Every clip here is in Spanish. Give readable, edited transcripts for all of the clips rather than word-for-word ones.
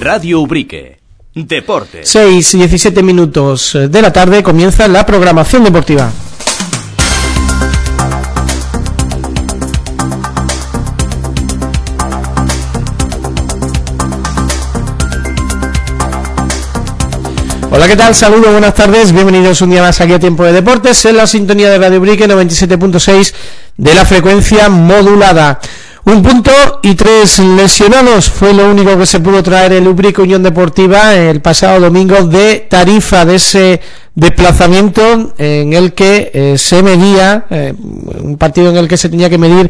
Radio Ubrique. Deportes. 6 y 17 minutos de la tarde comienza la programación deportiva. Hola, ¿qué tal? Saludos, buenas tardes, bienvenidos un día más aquí a Tiempo de Deportes en la sintonía de Radio Ubrique 97.6 de la frecuencia modulada. 1 punto y 3 lesionados fue lo único que se pudo traer el Ubrique Unión Deportiva el pasado domingo de Tarifa, de ese desplazamiento en el que se medía, un partido en el que se tenía que medir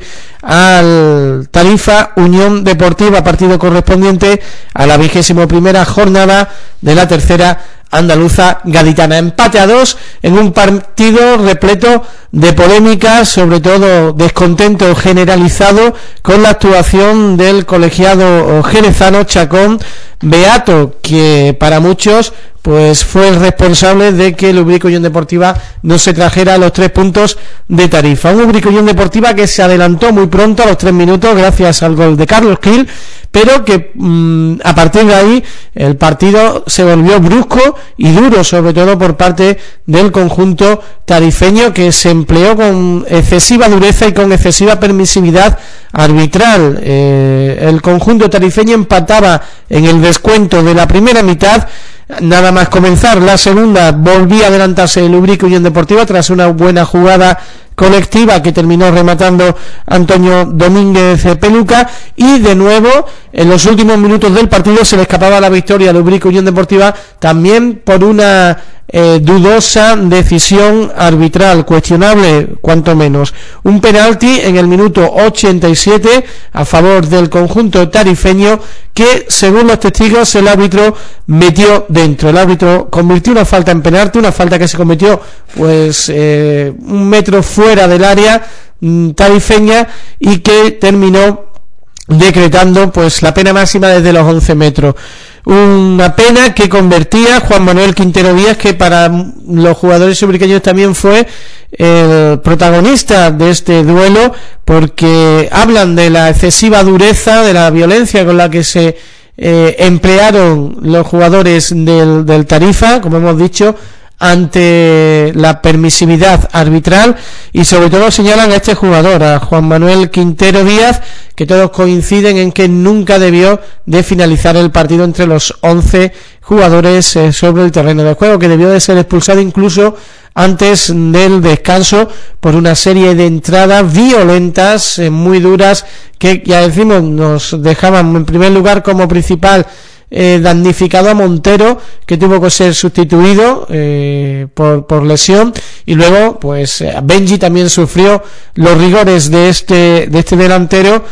al Tarifa Unión Deportiva, partido correspondiente a la 21ª jornada de la tercera andaluza gaditana. Empate a 2 en un partido repleto de polémicas, sobre todo descontento generalizado con la actuación del colegiado jerezano Chacón Beato, que para muchos pues fue el responsable de que el Ubrique Unión Deportiva no se trajera los 3 puntos de Tarifa. Un Ubrique Unión Deportiva que se adelantó muy pronto a los 3 minutos gracias al gol de Carlos Gil, pero que a partir de ahí el partido se volvió brusco y duro, sobre todo por parte del conjunto tarifeño, que se empleó con excesiva dureza y con excesiva permisividad arbitral. El conjunto tarifeño empataba en el descuento de la primera mitad. Nada más comenzar la segunda volvía a adelantarse el Ubrique Unión Deportiva tras una buena jugada colectiva que terminó rematando Antonio Domínguez Peluca, y de nuevo en los últimos minutos del partido se le escapaba la victoria al Ubrique Unión Deportiva, también por una dudosa decisión arbitral, cuestionable cuanto menos. Un penalti en el minuto 87 a favor del conjunto tarifeño que, según los testigos, el árbitro metió dentro. El árbitro convirtió una falta en penalti, una falta que se cometió pues 1 metro fuera del área tarifeña y que terminó decretando pues la pena máxima desde los 11 metros. Una pena que convertía Juan Manuel Quintero Díaz, que para los jugadores ubriqueños también fue el protagonista de este duelo, porque hablan de la excesiva dureza, de la violencia con la que se emplearon los jugadores del Tarifa, como hemos dicho, ante la permisividad arbitral, y sobre todo señalan a este jugador, a Juan Manuel Quintero Díaz, que todos coinciden en que nunca debió de finalizar el partido entre los 11 jugadores sobre el terreno de juego, que debió de ser expulsado incluso antes del descanso por una serie de entradas violentas, muy duras, que ya decimos nos dejaban en primer lugar como principal damnificado a Montero, que tuvo que ser sustituido por lesión, y luego pues Benji también sufrió los rigores de este delantero,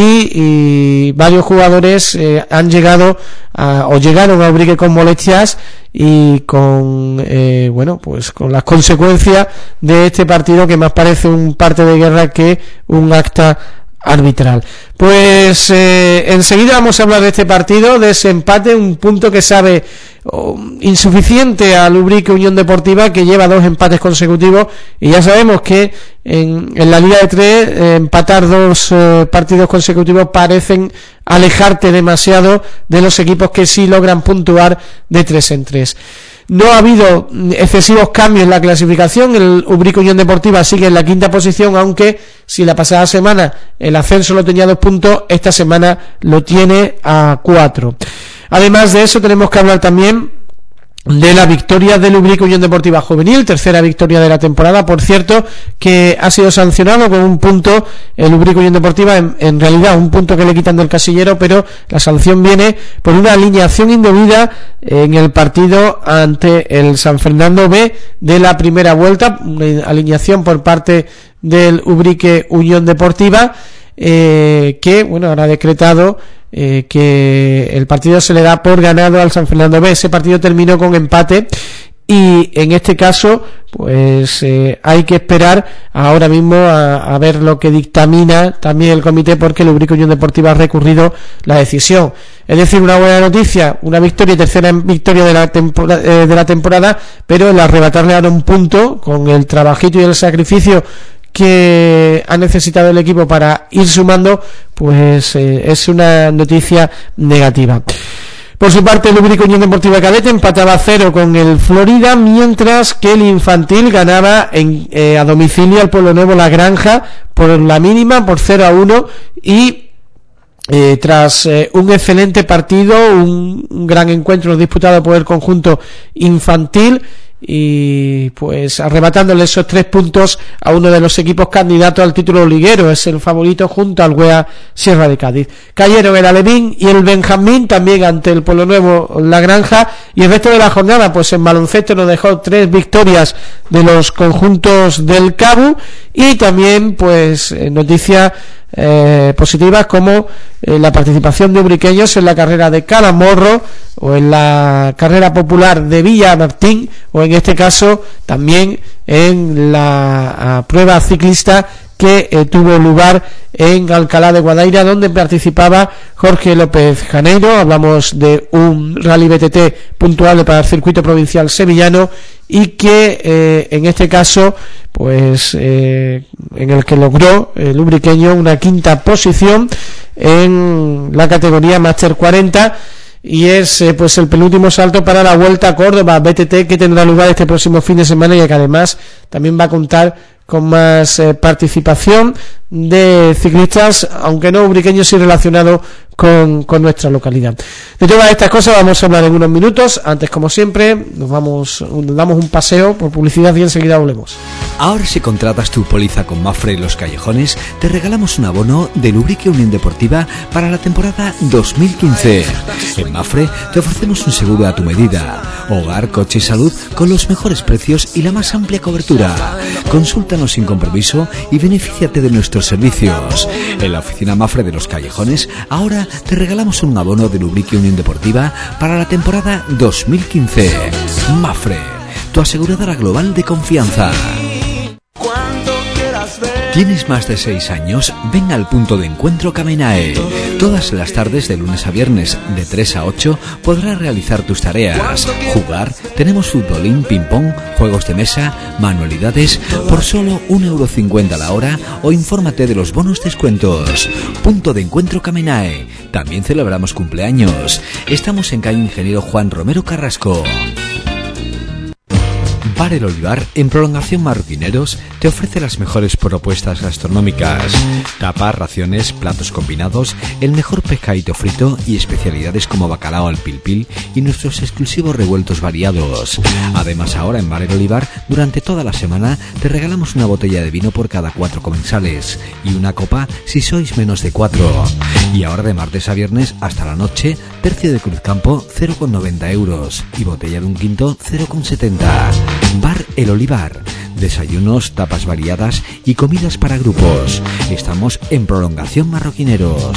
y varios jugadores han llegado llegaron a Ubrique con molestias y con pues con las consecuencias de este partido, que más parece un parte de guerra que un acta arbitral. Pues enseguida vamos a hablar de este partido, de ese empate, un punto que sabe insuficiente al Ubrique Unión Deportiva, que lleva 2 empates consecutivos, y ya sabemos que en la Liga de 3 empatar 2 partidos consecutivos parecen alejarte demasiado de los equipos que sí logran puntuar de 3 en 3. No ha habido excesivos cambios en la clasificación. El Ubrique Unión Deportiva sigue en la 5ª posición, aunque si la pasada semana el ascenso lo tenía 2 puntos, esta semana lo tiene a 4. Además de eso, tenemos que hablar también de la victoria del Ubrique Unión Deportiva Juvenil, tercera victoria de la temporada. Por cierto, que ha sido sancionado con 1 punto el Ubrique Unión Deportiva, en realidad 1 punto que le quitan del casillero, pero la sanción viene por una alineación indebida en el partido ante el San Fernando B de la primera vuelta, una alineación por parte del Ubrique Unión Deportiva, que bueno, ahora ha decretado que el partido se le da por ganado al San Fernando B. Ese partido terminó con empate, y en este caso pues hay que esperar ahora mismo a ver lo que dictamina también el comité, porque el Ubrique Unión Deportiva ha recurrido la decisión. Es decir, una buena noticia, una victoria, tercera victoria de la temporada, pero el arrebatarle ahora 1 punto con el trabajito y el sacrificio que ha necesitado el equipo para ir sumando, pues es una noticia negativa. Por su parte, el Ubrique Unión Deportiva Cadete empataba 0 con el Florida, mientras que el Infantil ganaba a domicilio al Pueblo Nuevo La Granja por la mínima, por 0-1, y tras un excelente partido, un gran encuentro disputado por el conjunto infantil, y pues arrebatándole esos 3 puntos a uno de los equipos candidatos al título liguero, es el favorito junto al Huea Sierra de Cádiz. Cayeron el Alevín y el Benjamín también ante el Pueblo Nuevo La Granja, y el resto de la jornada pues en baloncesto nos dejó 3 victorias de los conjuntos del Cabu, y también pues noticias positivas como la participación de ubriqueños en la carrera de Calamorro o en la carrera popular de Villamartín, o en este caso también en la prueba ciclista que tuvo lugar en Alcalá de Guadaira, donde participaba Jorge López Janeiro. Hablamos de un rally BTT puntuable para el circuito provincial sevillano, y que en este caso pues en el que logró el ubriqueño una 5ª posición en la categoría Máster 40, y es pues el penúltimo salto para la Vuelta a Córdoba BTT, que tendrá lugar este próximo fin de semana, y que además también va a contar con más participación de ciclistas, aunque no ubriqueños, y relacionado con nuestra localidad. De todas estas cosas vamos a hablar en unos minutos. Antes, como siempre, nos damos un paseo por publicidad y enseguida volvemos. Ahora, si contratas tu póliza con Mafre Los Callejones, te regalamos un abono del Ubrique Unión Deportiva para la temporada 2015. En Mafre te ofrecemos un seguro a tu medida: hogar, coche y salud, con los mejores precios y la más amplia cobertura. Consúltanos sin compromiso y benefíciate de nuestros servicios. En la oficina Mafre de Los Callejones, ahora te regalamos un abono del Ubrique Unión Deportiva para la temporada 2015. Mafre, tu aseguradora global de confianza. ¿Tienes más de 6 años? Ven al punto de encuentro Camenae. Todas las tardes, de lunes a viernes, de 3 a 8, podrás realizar tus tareas, jugar. Tenemos futbolín, ping-pong, juegos de mesa, manualidades, por solo €1,50 la hora, o infórmate de los bonos descuentos. Punto de encuentro Camenae. También celebramos cumpleaños. Estamos en calle Ingeniero Juan Romero Carrasco. Bar El Olivar, en Prolongación Marroquineros, te ofrece las mejores propuestas gastronómicas: tapas, raciones, platos combinados, el mejor pescadito frito y especialidades como bacalao al pil pil y nuestros exclusivos revueltos variados. Además, ahora en Bar El Olivar, durante toda la semana, te regalamos una botella de vino por cada 4 comensales y una copa si sois menos de 4. Y ahora, de martes a viernes hasta la noche, tercio de Cruzcampo 0,90 € y botella de un quinto 0,70. Bar El Olivar. Desayunos, tapas variadas y comidas para grupos. Estamos en Prolongación Marroquineros.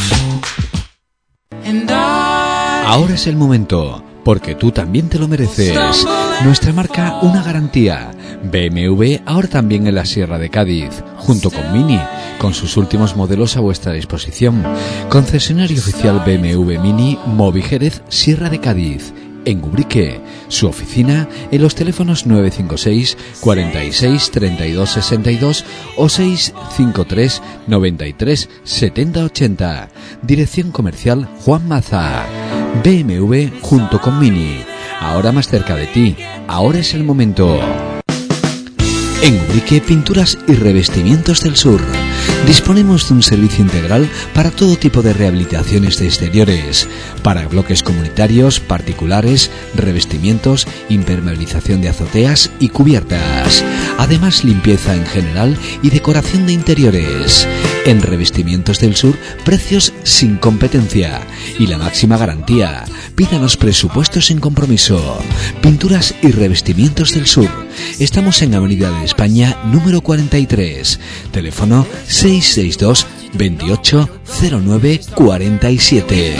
Ahora es el momento, porque tú también te lo mereces. Nuestra marca, una garantía. BMW, ahora también en la Sierra de Cádiz, junto con Mini, con sus últimos modelos a vuestra disposición. Concesionario oficial BMW Mini, Movi Jerez, Sierra de Cádiz. En Ubrique, su oficina en los teléfonos 956 46 32 62 o 653 93 70 80. Dirección comercial Juan Maza. BMW junto con Mini. Ahora más cerca de ti. Ahora es el momento. En Ubrique, Pinturas y Revestimientos del Sur. Disponemos de un servicio integral para todo tipo de rehabilitaciones de exteriores, para bloques comunitarios, particulares, revestimientos, impermeabilización de azoteas y cubiertas. Además, limpieza en general y decoración de interiores. En Revestimientos del Sur, precios sin competencia y la máxima garantía. Pídanos presupuestos sin compromiso. Pinturas y Revestimientos del Sur. Estamos en Avenida de España, número 43. Teléfono 662 28 09 47.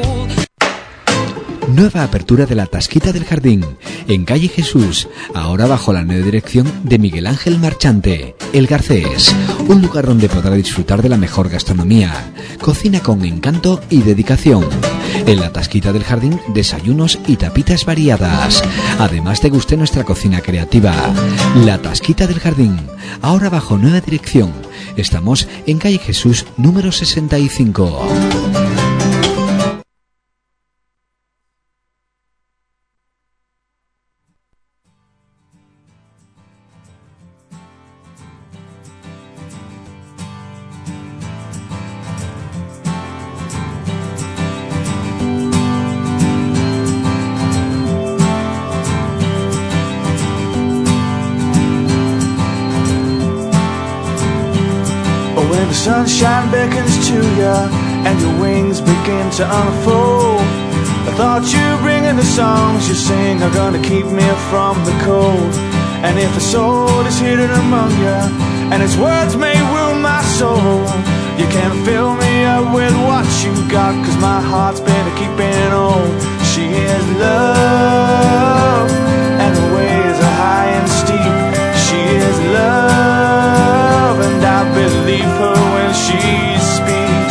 Nueva apertura de la Tasquita del Jardín, en calle Jesús, ahora bajo la nueva dirección de Miguel Ángel Marchante, El Garcés, un lugar donde podrá disfrutar de la mejor gastronomía, cocina con encanto y dedicación. En la Tasquita del Jardín, desayunos y tapitas variadas. Además, deguste nuestra cocina creativa. La Tasquita del Jardín, ahora bajo nueva dirección. Estamos en calle Jesús, número 65. When the sunshine beckons to you and your wings begin to unfold, I thought you bringing the songs you sing are gonna keep me from the cold. And if the soul is hidden among you and its words may wound my soul, you can fill me up with what you got, 'cause my heart's been keeping on. She is love and the ways are high and steep. She is love and I believe her when she speaks.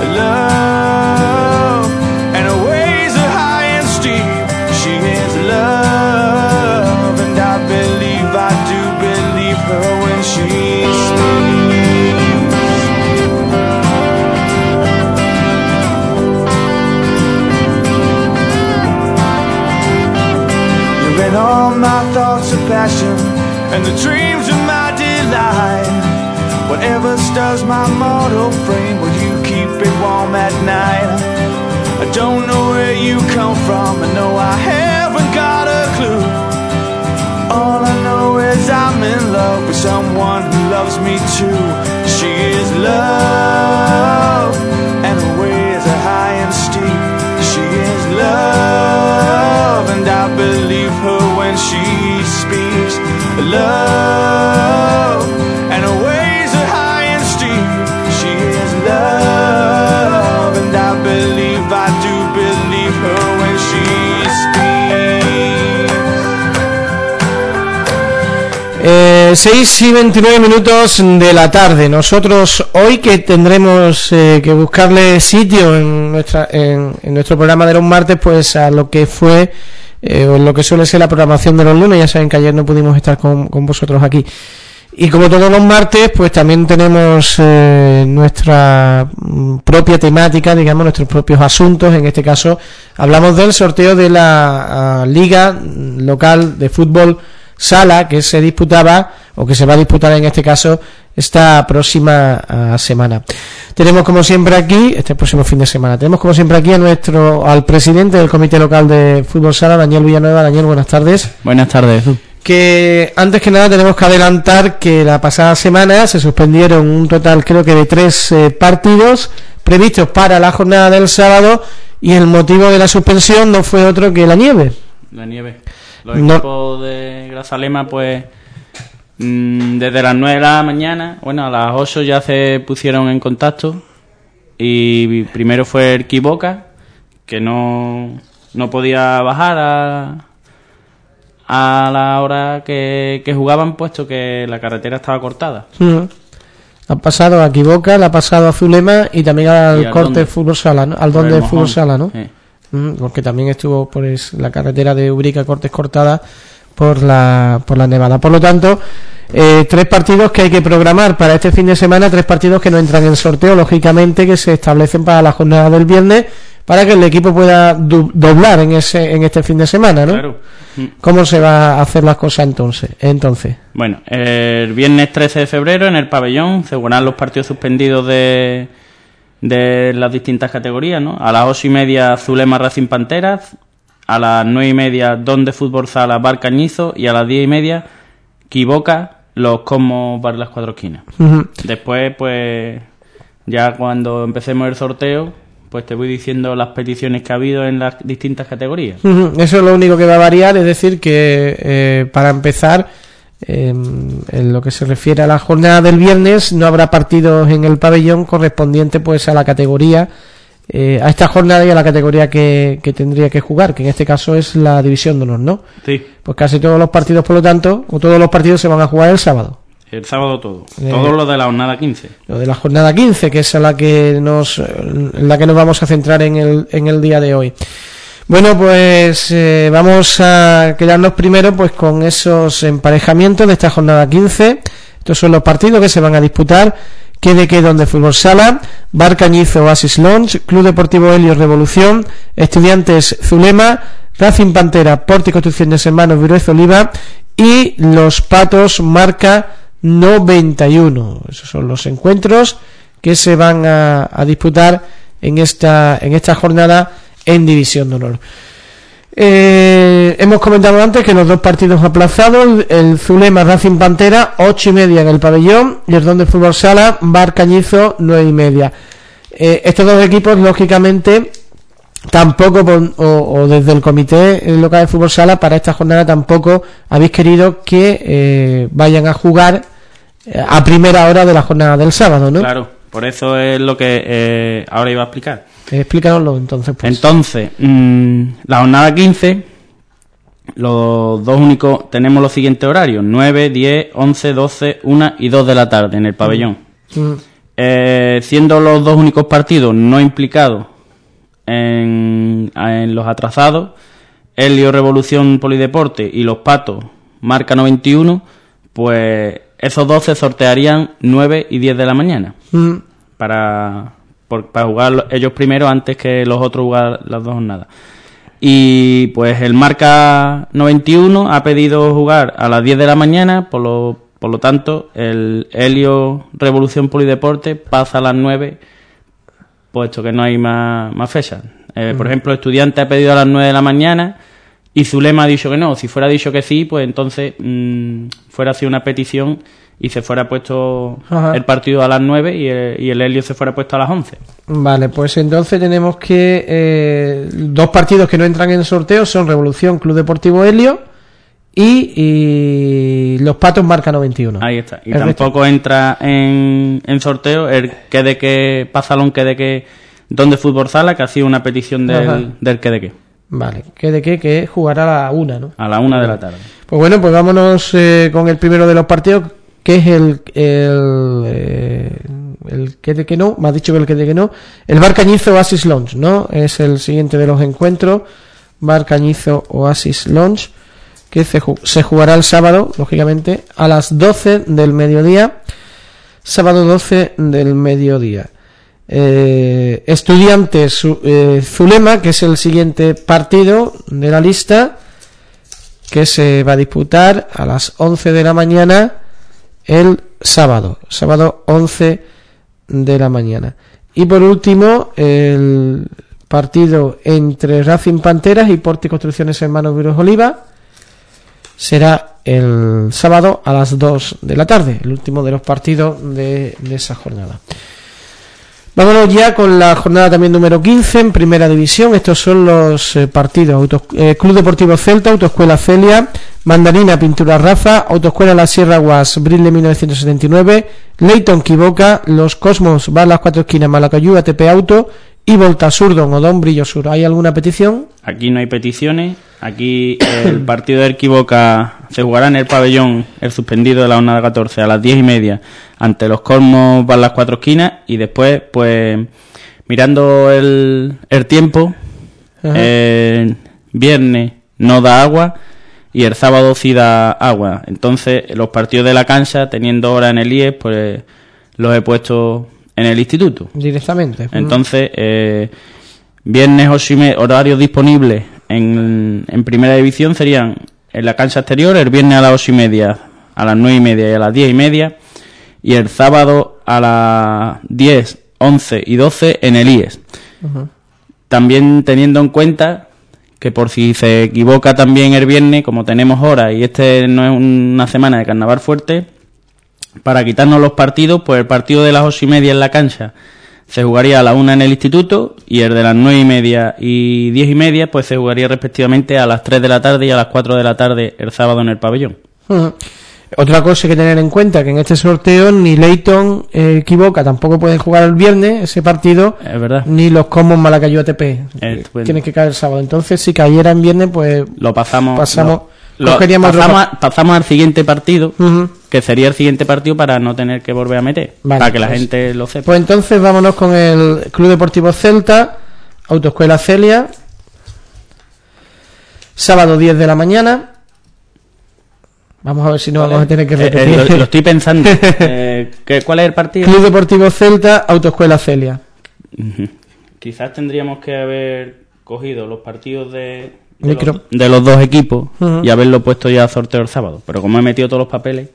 Love and the ways are high and steep. She is love and I do believe her when she speaks. You're in all my thoughts of passion and the dreams of my delight. Whatever stirs my mortal frame, will you keep it warm at night? I don't know where you come from, I know I haven't got a clue. All I know is I'm in love with someone who loves me too. She is love and her ways are high and steep. She is love and I believe her when she speaks. Love and her ways are high and steep. She is love and I do believe her when she speaks. 6 y 29 minutos de la tarde. Nosotros hoy que tendremos que buscarle sitio en nuestro programa de los martes, pues a lo que fue o lo que suele ser la programación de los lunes. Ya saben que ayer no pudimos estar con vosotros aquí. Y como todos los martes, pues también tenemos nuestra propia temática, digamos, nuestros propios asuntos. En este caso, hablamos del sorteo de la Liga Local de Fútbol Sala, que se disputaba, o que se va a disputar en este caso, esta próxima semana. Tenemos como siempre aquí, este próximo fin de semana, tenemos como siempre aquí al presidente del Comité Local de Fútbol Sala, Daniel Villanueva. Daniel, buenas tardes. Buenas tardes. Que antes que nada tenemos que adelantar que la pasada semana se suspendieron un total, creo que de 3 partidos previstos para la jornada del sábado, y el motivo de la suspensión no fue otro que la nieve. La nieve. Los equipos de Grazalema, pues desde las 9 de la mañana, bueno, a las 8 ya se pusieron en contacto, y primero fue el Quiboca, que no podía bajar a la hora que jugaban, puesto que la carretera estaba cortada. Ha pasado a Quiboca, le ha pasado a Zulema y también al Corte Fútbol Sala, ¿no? Al Donde Fútbol Sala, ¿no? Sí. Porque también estuvo pues la carretera de Ubrica Cortes cortada por la nevada. Por lo tanto, 3 partidos que hay que programar para este fin de semana, 3 partidos que no entran en sorteo, lógicamente, que se establecen para la jornada del viernes, para que el equipo pueda doblar en este fin de semana, ¿no? Claro. ¿Cómo se va a hacer las cosas entonces? Bueno, el viernes 13 de febrero en el pabellón se jugarán los partidos suspendidos de las distintas categorías, ¿no? A las 8:30 Zulema Racing Panteras, a las 9:30 Don de Fútbol Sala Bar Cañizo, y a las 10:30 Quiboca Los Cosmos Bar Las Cuatro Esquinas. Después, pues ya cuando empecemos el sorteo, pues te voy diciendo las peticiones que ha habido en las distintas categorías. Eso es lo único que va a variar, es decir, que para empezar, en lo que se refiere a la jornada del viernes, no habrá partidos en el pabellón correspondiente pues a la categoría, a esta jornada y a la categoría que tendría que jugar, que en este caso es la División de Honor, ¿no? Sí. Pues casi todos los partidos, por lo tanto, o todos los partidos se van a jugar el sábado. El sábado todo lo de la jornada 15. Lo de la jornada 15, que es en la que nos vamos a centrar en el día de hoy. Bueno, pues vamos a quedarnos primero pues con esos emparejamientos de esta jornada 15. Estos son los partidos que se van a disputar. Don de Fútbol Sala, Bar Cañizo Oasis Lounge, Club Deportivo Helios Revolución, Estudiantes Zulema, Racing Pantera, Porti Construcción de Hermanos Viruez Oliva y Los Patos Marca 91. Esos son los encuentros que se van a disputar en esta jornada en División de Honor. Hemos comentado antes que los dos partidos aplazados, el Zulema Racing Pantera, 8:30 en el pabellón, y el Don de Fútbol Sala, Bar Cañizo, 9:30. Estos dos equipos, lógicamente, tampoco, o desde el comité local de Fútbol Sala, para esta jornada tampoco habéis querido que vayan a jugar a primera hora de la jornada del sábado, ¿no? Claro, por eso es lo que ahora iba a explicar. Explícanoslo entonces, pues. Entonces, la jornada 15, los dos únicos, tenemos los siguientes horarios: 9, 10, 11, 12, 1 y 2 de la tarde en el pabellón. Siendo los dos únicos partidos no implicados en los atrasados, Helio Revolución Polideporte y Los Patos Marca 91, pues esos dos se sortearían 9 y 10 de la mañana para jugar ellos primero antes que los otros jugar las dos jornadas. Y pues el Marca 91 ha pedido jugar a las 10 de la mañana, por lo tanto el Helio Revolución Polideporte pasa a las 9, puesto que no hay más fechas. Por ejemplo, Estudiante ha pedido a las 9 de la mañana y Zulema ha dicho que no. Si fuera dicho que sí, pues entonces fuera así una petición y se fuera puesto el partido a las 9 y el Helio se fuera puesto a las 11. Vale, pues entonces tenemos que dos partidos que no entran en sorteo son Revolución Club Deportivo Helio y Los Patos Marca 91. Ahí está. Y tampoco entra en sorteo el que de que Pazalón que de que Donde Fútbol Sala, que ha sido una petición del que de que. Vale, que jugará a la 1, ¿no? A la 1 de la tarde. Pues bueno, pues vámonos con el primero de los partidos, que es el que de que no, me has dicho que el que de que no, el Bar Cañizo Oasis Lounge, ¿no? Es el siguiente de los encuentros, Bar Cañizo Oasis Lounge, que se jugará el sábado, lógicamente, a las 12 del mediodía, sábado 12 del mediodía. Estudiantes Zulema, que es el siguiente partido de la lista, que se va a disputar a las 11 de la mañana el sábado 11 de la mañana. Y por último, el partido entre Racing Panteras y Porti Construcciones Hermanos Viros Oliva será el sábado a las 2 de la tarde, el último de los partidos de esa jornada. Vámonos ya con la jornada también número 15 en Primera División. Estos son los partidos: Club Deportivo Celta, Autoescuela Celia, Mandarina Pintura Rafa, Autoescuela La Sierra Guas, Brile 1979, Leighton Quiboca, Los Cosmos Bar Las Cuatro Esquinas, Malacayú, ATP Auto y Voltasur Don Odón Brillo Sur. ¿Hay alguna petición? Aquí no hay peticiones. Aquí el partido del Quiboca se jugará en el pabellón, el suspendido de la jornada 14, a las 10:30 ante Los Cosmos Bar Las Cuatro Esquinas. Y después, pues, mirando el tiempo, viernes no da agua y el sábado sí da agua. Entonces, los partidos de la cancha, teniendo hora en el IES, pues los he puesto en el instituto. Directamente. Entonces, viernes 8:30, horarios disponibles en Primera División serían en la cancha exterior, el viernes a las 8:30, a las 9:30 y a las 10:30, y el sábado a las 10, 11 y 12 en el IES. También teniendo en cuenta que por si se equivoca también el viernes, como tenemos hora y no es una semana de carnaval fuerte, para quitarnos los partidos, pues el partido de las 8:30 en la cancha se jugaría a la 1 en el instituto, y el de las 9:30 y 10:30 pues se jugaría respectivamente a las 3 de la tarde y a las 4 de la tarde el sábado en el pabellón. Otra cosa que tener en cuenta, que en este sorteo ni Leighton Quiboca tampoco pueden jugar el viernes ese partido, es verdad, ni Los Comos Malacayú ATP tienen que caer el sábado. Entonces, si cayera en viernes, pues lo pasamos al siguiente partido, que sería el siguiente partido, para no tener que volver a meter, para que la gente lo sepa. Pues entonces vámonos con el Club Deportivo Celta, Autoescuela Celia, sábado 10 de la mañana. Vamos a ver si no vamos a tener que repetir. Lo estoy pensando. ¿Cuál es el partido? Club Deportivo Celta, Autoescuela Celia. Quizás tendríamos que haber cogido los partidos de los dos equipos y haberlo puesto ya a sorteo el sábado. Pero como he metido todos los papeles...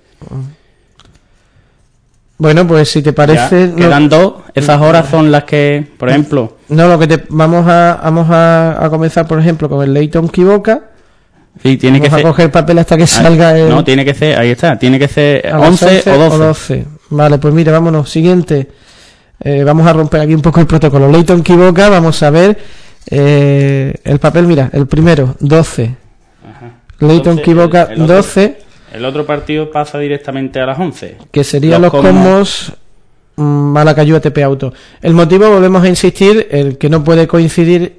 Bueno, pues si te parece... Quedan dos. Esas horas son las que, por ejemplo, No, vamos a comenzar, por ejemplo, con el Leyton Quiboca. Sí, tiene vamos que a ser... coger papel hasta que salga el... No, tiene que ser, ahí está, tiene que ser a las 11 o 12. Vale, pues mire, vámonos, siguiente. Vamos a romper aquí un poco el protocolo. Leyton Quiboca, vamos a ver el papel, mira, el primero, 12. Leyton Quiboca, 12. El otro partido pasa directamente a las 11. Que serían los combos Malacayú ATP Auto. El motivo, volvemos a insistir, el que no puede coincidir,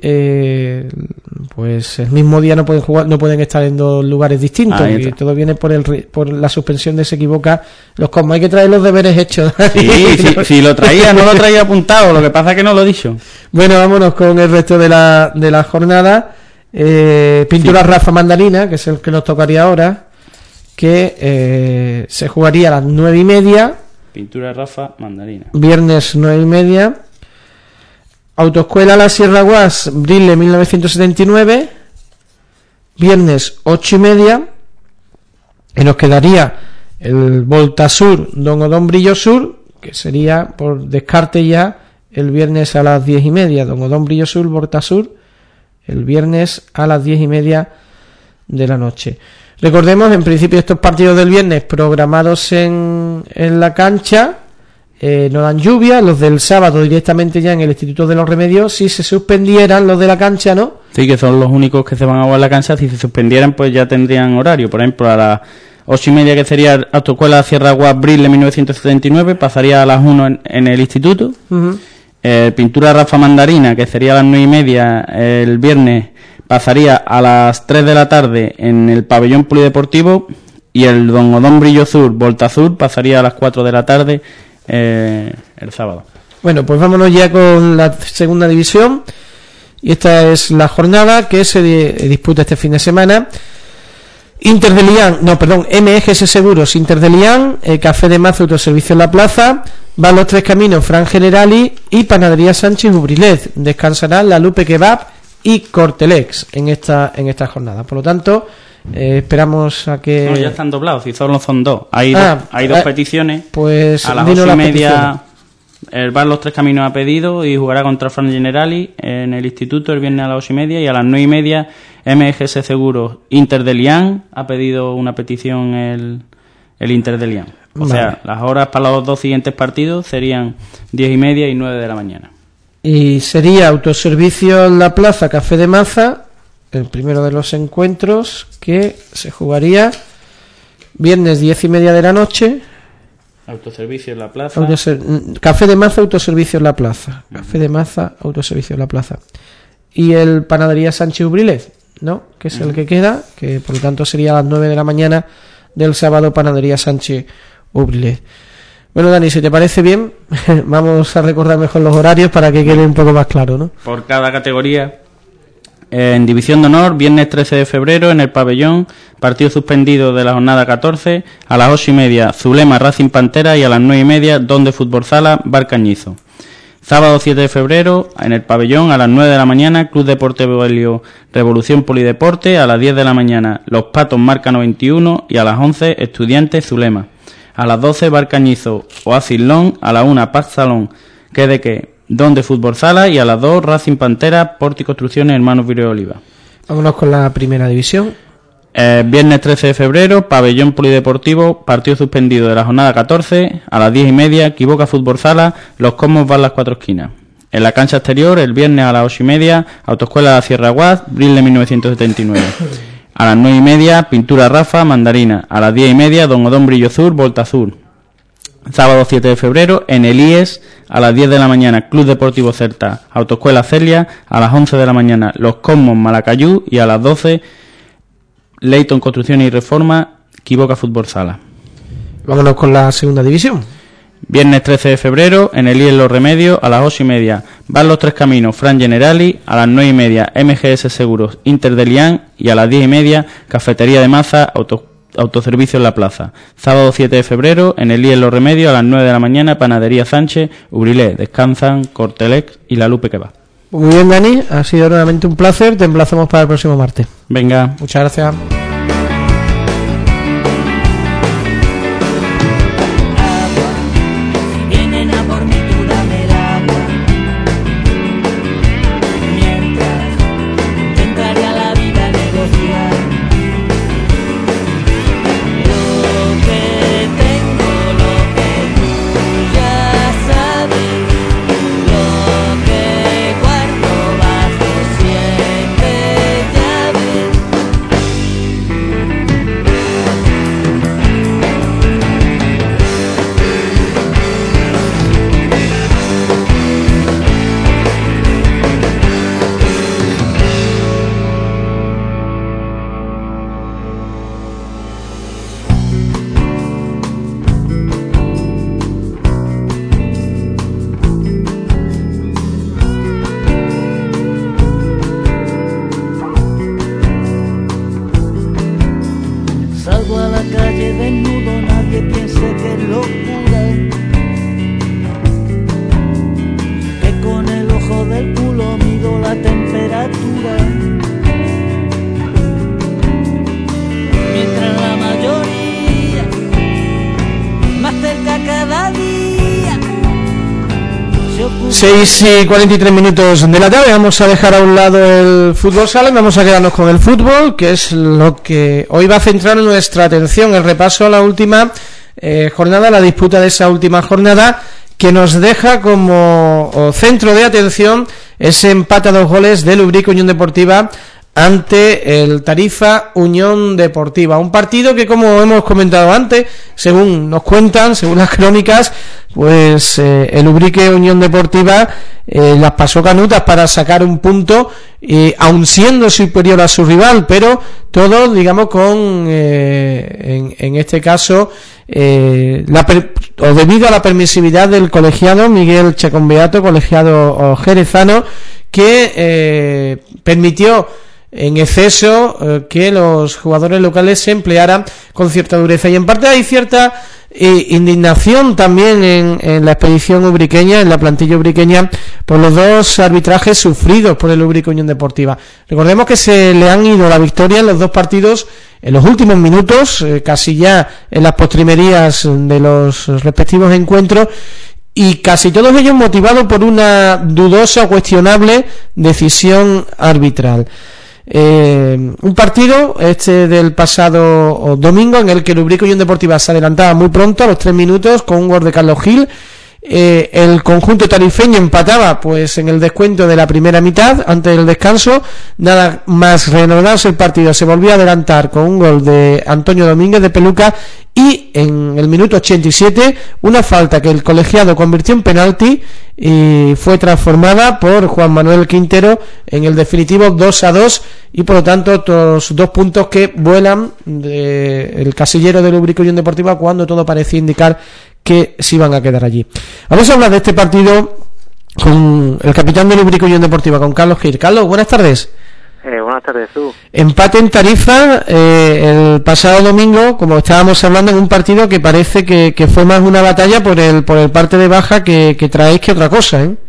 pues el mismo día no pueden jugar, no pueden estar en dos lugares distintos. Y todo viene por la suspensión de Se Equivoca los combos. Hay que traer los deberes hechos. Si lo traía, no lo traía apuntado, lo que pasa es que no lo he dicho. Bueno, vámonos con el resto de la jornada. Pintura Rafa Mandarina, que es el que nos tocaría ahora, que se jugaría a las 9:30. Pintura Rafa Mandarina. Viernes 9:30. Autoescuela La Sierra Guas, Brille 1979. Viernes 8:30. Y nos quedaría el Volta Sur, Don Odón Brillo Sur, que sería por descarte ya el viernes a las 10:30. Don Odón Brillo Sur, Volta Sur, el viernes a las 10:30 de la noche. Recordemos, en principio, estos partidos del viernes programados en la cancha no dan lluvia. Los del sábado directamente ya en el Instituto de los Remedios. Si se suspendieran los de la cancha, ¿no? Sí, que son los únicos que se van a jugar en la cancha. Si se suspendieran, pues ya tendrían horario. Por ejemplo, a las 8:30, que sería Autoescuela Sierra Guas Brille 1979, pasaría a las 1 en el instituto. Pintura Rafa Mandarina, que sería a las 9:30 el viernes, pasaría a las 3 de la tarde en el pabellón polideportivo. Y el Don Odón Brillo Sur, Volta Sur, pasaría a las 4 de la tarde el sábado. Bueno, pues vámonos ya con la segunda división. Y esta es la jornada que se disputa este fin de semana. Inter de Lián, MGS Seguros, Inter de Lián, Café de Mazo, Autoservicio en la Plaza, van Los Tres Caminos, Fran Generali y Panadería Sánchez Ubrilet. Descansarán La Lupe Kebab y Cortelex en esta jornada. Por lo tanto, esperamos a que... No, ya están doblados, y solo son dos. Hay dos peticiones. Pues a las 8:30 el Bar Los Tres Caminos ha pedido y jugará contra Fran Generali en el instituto el viernes a las 8:30, y a las 9:30 MGS Seguros Inter de Lián ha pedido una petición el Inter de Lián. O sea, las horas para los dos siguientes partidos serían 10:30 y 9 de la mañana. Y sería Autoservicio en la Plaza, Café de Maza, el primero de los encuentros, que se jugaría viernes 10:30 de la noche. Autoservicio en la Plaza. Café de Maza, Autoservicio en la Plaza. Café de Maza, Autoservicio en la Plaza. Y el Panadería Sánchez Ubrilet, ¿no? Que es el que queda, que por lo tanto sería a las 9 de la mañana del sábado, Panadería Sánchez Ubrilet. Bueno, Dani, si te parece bien, vamos a recordar mejor los horarios para que quede un poco más claro, ¿no? Por cada categoría. En División de Honor, viernes 13 de febrero, en el pabellón, partido suspendido de la jornada 14, a las 8:30, Zulema Racing Pantera, y a las 9:30, Don de Fútbol Sala, Bar Cañizo. Sábado 7 de febrero, en el pabellón, a las 9 de la mañana, Club Deportivo Helio Revolución Polideporte, a las 10 de la mañana, Los Patos Marca 91, y a las 11, Estudiantes Zulema. A las 12, Bar Cañizo Oasis Long, a las 1, Paz Salón, Don de Fútbol Sala, y a las 2, Racing Pantera, Porti Construcciones Hermanos Vireo Oliva. Vámonos con la primera división. Viernes 13 de febrero, pabellón polideportivo, partido suspendido de la jornada 14, a las 10:30, Quiboca Fútbol Sala, Los Cosmos van las Cuatro Esquinas. En la cancha exterior, el viernes a las 8:30, Autoescuela La Sierra Guas, Brille 1979. A las 9:30, Pintura Rafa Mandarina. A las 10:30, Don Odón Brillo Sur, Volta Sur. Sábado 7 de febrero, en el IES, a las 10 de la mañana, Club Deportivo Celta, Autoescuela Celia, a las 11 de la mañana, Los Cosmos Malacayú, y a las 12, Leyton Construcción y Reforma, Quiboca Fútbol Sala. Vámonos con la segunda división. Viernes 13 de febrero, en el IES Los Remedios, a las 8:30, Van Los Tres Caminos, Fran Generali, a las 9:30, MGS Seguros, Inter de Lián, y a las 10:30, Cafetería de Maza, Autoservicio en la Plaza. Sábado 7 de febrero, en el IES Los Remedios, a las 9 de la mañana, Panadería Sánchez, Ubrilet, descansan Cortelex y La Lupe Kebab. Muy bien, Dani, ha sido nuevamente un placer. Te emplazamos para el próximo martes. Venga. Muchas gracias. cada día. 6:43 de la tarde. Vamos a dejar a un lado el fútbol sala y vamos a quedarnos con el fútbol, que es lo que hoy va a centrar nuestra atención. El repaso a la última jornada, la disputa de esa última jornada, que nos deja como centro de atención ese empate a 2 goles del Ubrique Unión Deportiva ante el Tarifa Unión Deportiva. Un partido que, como hemos comentado antes, según nos cuentan, según las crónicas, pues el Ubrique Unión Deportiva las pasó canutas para sacar un punto, aun siendo superior a su rival, pero todo, digamos, con en este caso debido a la permisividad del colegiado Miguel Chacón Beato, colegiado jerezano, que permitió en exceso que los jugadores locales se emplearan con cierta dureza, y en parte hay cierta indignación también en la expedición ubriqueña, en la plantilla ubriqueña, por los dos arbitrajes sufridos por el Ubrique Unión Deportiva. Recordemos que se le han ido la victoria en los dos partidos en los últimos minutos, casi ya en las postrimerías de los respectivos encuentros, y casi todos ellos motivados por una dudosa o cuestionable decisión arbitral. Un partido del pasado domingo en el que el Ubrique Unión Deportiva se adelantaba muy pronto, a los 3 minutos, con un gol de Carlos Gil. El conjunto tarifeño empataba pues en el descuento de la primera mitad, antes del descanso. Nada más reanudarse el partido, se volvió a adelantar con un gol de Antonio Domínguez de Peluca, y en el minuto 87 una falta que el colegiado convirtió en penalti y fue transformada por Juan Manuel Quintero en el definitivo 2-2, y por lo tanto estos 2 puntos que vuelan del casillero del Ubrique Unión Deportiva cuando todo parecía indicar que se iban a quedar allí. Vamos a hablar de este partido con el capitán del Ubrique Unión Deportiva, con Carlos Gil. Carlos, buenas tardes. Buenas tardes, tú. Empate en Tarifa el pasado domingo, como estábamos hablando, en un partido que parece que fue más una batalla por el parte de baja que traéis que otra cosa, ¿eh?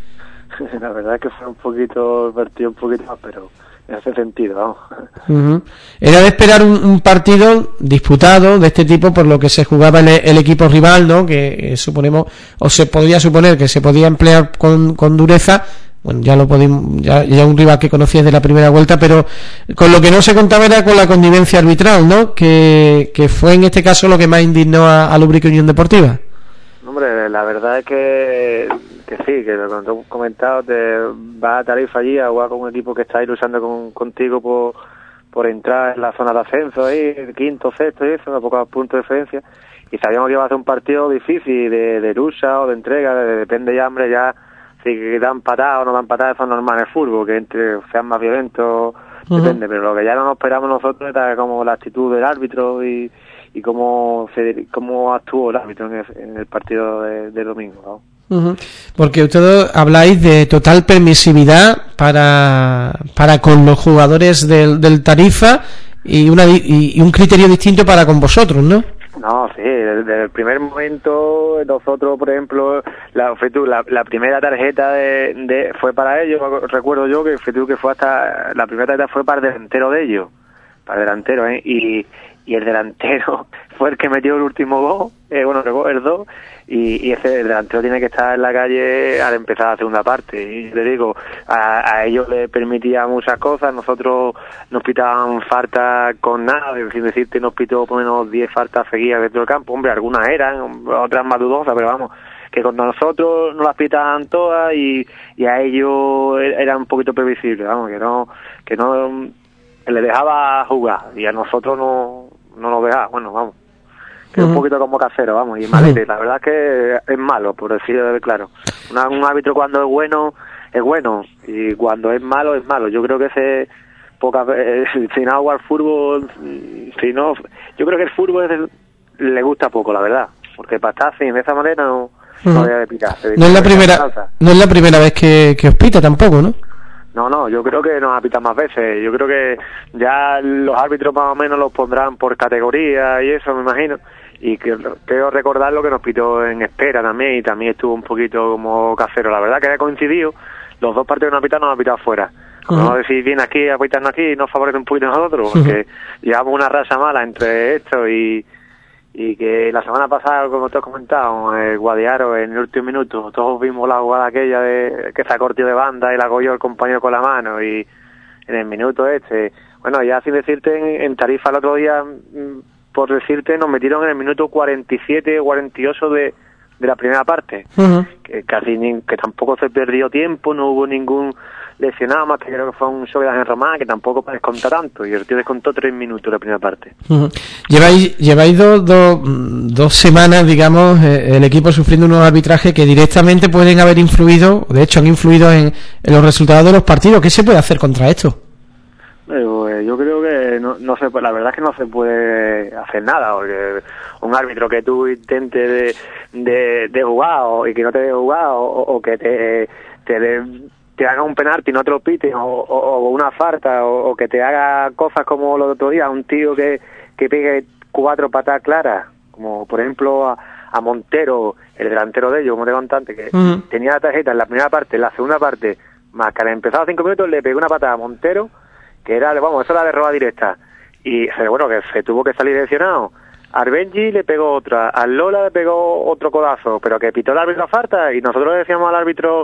La verdad es que fue el partido un poquito más, pero en ese sentido, vamos. Uh-huh. Era de esperar un partido disputado de este tipo, por lo que se jugaba el equipo rival, ¿no? Que suponemos, o se podía suponer que se podía emplear con dureza. Bueno, ya un rival que conocías de la primera vuelta, pero con lo que no se contaba era con la connivencia arbitral, ¿no? Que fue en este caso lo que más indignó al Ubrique Unión Deportiva. Hombre, la verdad es que sí, que como te he comentado, te vas a Tarifa allí a jugar con un equipo que está ahí luchando contigo por entrar en la zona de ascenso ahí, quinto, sexto y eso, a pocos puntos de diferencia, y sabíamos que iba a ser un partido difícil de lucha o de entrega, depende ya, hombre, ya si dan patadas o no dan patadas, eso es normal en el fútbol, que sean más violentos, depende, pero lo que ya no nos esperamos nosotros era como la actitud del árbitro y cómo actuó el árbitro en el partido de domingo, ¿no? Uh-huh. Porque ustedes habláis de total permisividad para con los jugadores del Tarifa y un criterio distinto para con vosotros, ¿no? No, sí, desde el primer momento nosotros, por ejemplo, la primera tarjeta fue para ellos, recuerdo yo que fue hasta la primera tarjeta fue para el delantero de ellos, y el delantero fue el que metió el último gol, el 2, y el delantero tiene que estar en la calle al empezar la segunda parte, y le digo, a ellos les permitía muchas cosas, nosotros nos pitaban faltas con nada, sin decirte, nos pitó por lo menos 10 faltas seguidas dentro del campo, hombre, algunas eran, otras más dudosas, pero vamos, que con nosotros nos las pitaban todas y a ellos era un poquito previsible, vamos, que no le dejaba jugar y a nosotros no nos dejaba, bueno, vamos, que es un poquito como casero, vamos, y malete, la verdad es que es malo, por decirlo claro. Un árbitro cuando es bueno, y cuando es malo, yo creo que si no jugar fútbol, yo creo que el fútbol le gusta poco, la verdad, porque para estar así, de esa manera no debe pitar. No es la primera vez que os pita tampoco, ¿no? No, yo creo que nos ha pitado más veces. Yo creo que ya los árbitros más o menos los pondrán por categoría y eso, me imagino. Y creo recordar lo que nos pitó en Espera también, y también estuvo un poquito como casero. La verdad que había coincidido, los dos partidos que nos ha pitado fuera. Vamos a decir, viene aquí a pitarnos aquí y nos favorece un poquito a nosotros, porque llevamos una racha mala entre esto y y que la semana pasada, como te has comentado, el Guadiaro en el último minuto, todos vimos la jugada aquella de que sacó el tío de banda y la cogió el compañero con la mano, y en el minuto bueno, ya sin decirte, en Tarifa el otro día, por decirte, nos metieron en el minuto 47 o 48 de la primera parte, que que tampoco se perdió tiempo, no hubo ningún lesionado, más que creo que fue un show de Ángel Román, que tampoco para descontar tanto, y el tío descontó 3 minutos la primera parte. Lleváis dos semanas, digamos, el equipo sufriendo unos arbitrajes que directamente pueden haber influido, de hecho han influido en los resultados de los partidos. ¿Qué se puede hacer contra esto? Yo creo que no se, la verdad es que no se puede hacer nada, porque un árbitro que tú intentes de jugar y que no te dé jugar, o que te haga un penalti y no te lo pite, o una falta, o que te haga cosas como los otro día, un tío que pegue 4 patadas claras, como por ejemplo a Montero, el delantero de ellos, como te conté antes, que tenía la tarjeta en la primera parte, en la segunda parte, más que al empezar 5 minutos le pegó una patada a Montero, que era, vamos, eso era de roba directa, y bueno, que se tuvo que salir lesionado. Al Benji le pegó otra, al Lola le pegó otro codazo, pero que pitó el árbitro a falta, y nosotros le decíamos al árbitro,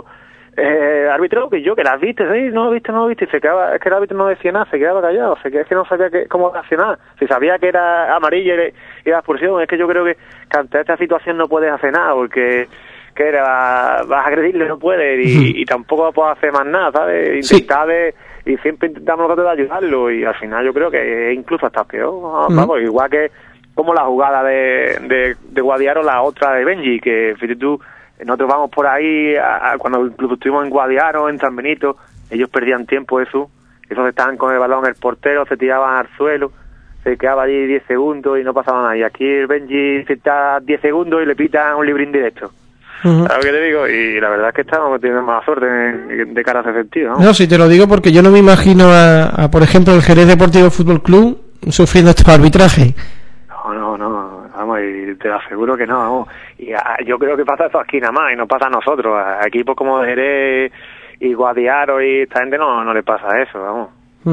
que las viste, ¿sí? No lo viste, y se quedaba, es que el árbitro no decía nada, se quedaba callado, es que no sabía cómo reaccionar, si sabía que era amarilla y la expulsión. Es que yo creo que ante esta situación no puedes hacer nada, porque vas a agredirle, no puedes, y tampoco puedes hacer más nada, ¿sabes? Intentar y siempre intentamos nosotros de ayudarlo, y al final yo creo que incluso hasta peor, vamos, igual que como la jugada de Guadiaro, la otra de Benji, que fíjate tú, nosotros vamos por ahí, cuando incluso estuvimos en Guadiaro, en San Benito, ellos perdían tiempo esos estaban con el balón, el portero se tiraban al suelo, se quedaba allí 10 segundos y no pasaba nada, y aquí el Benji se está 10 segundos y le pitan un librín directo. ¿Sabes lo que te digo? Y la verdad es que estamos teniendo mala suerte de cara a ese sentido, ¿no? No, si te lo digo porque yo no me imagino a por ejemplo, el Jerez Deportivo Fútbol Club sufriendo estos arbitrajes. No, vamos, y te aseguro que no, vamos. Y yo creo que pasa esto aquí nada más, y no pasa a nosotros. A equipos como Jerez y Guadiaro y esta gente no le pasa eso, vamos.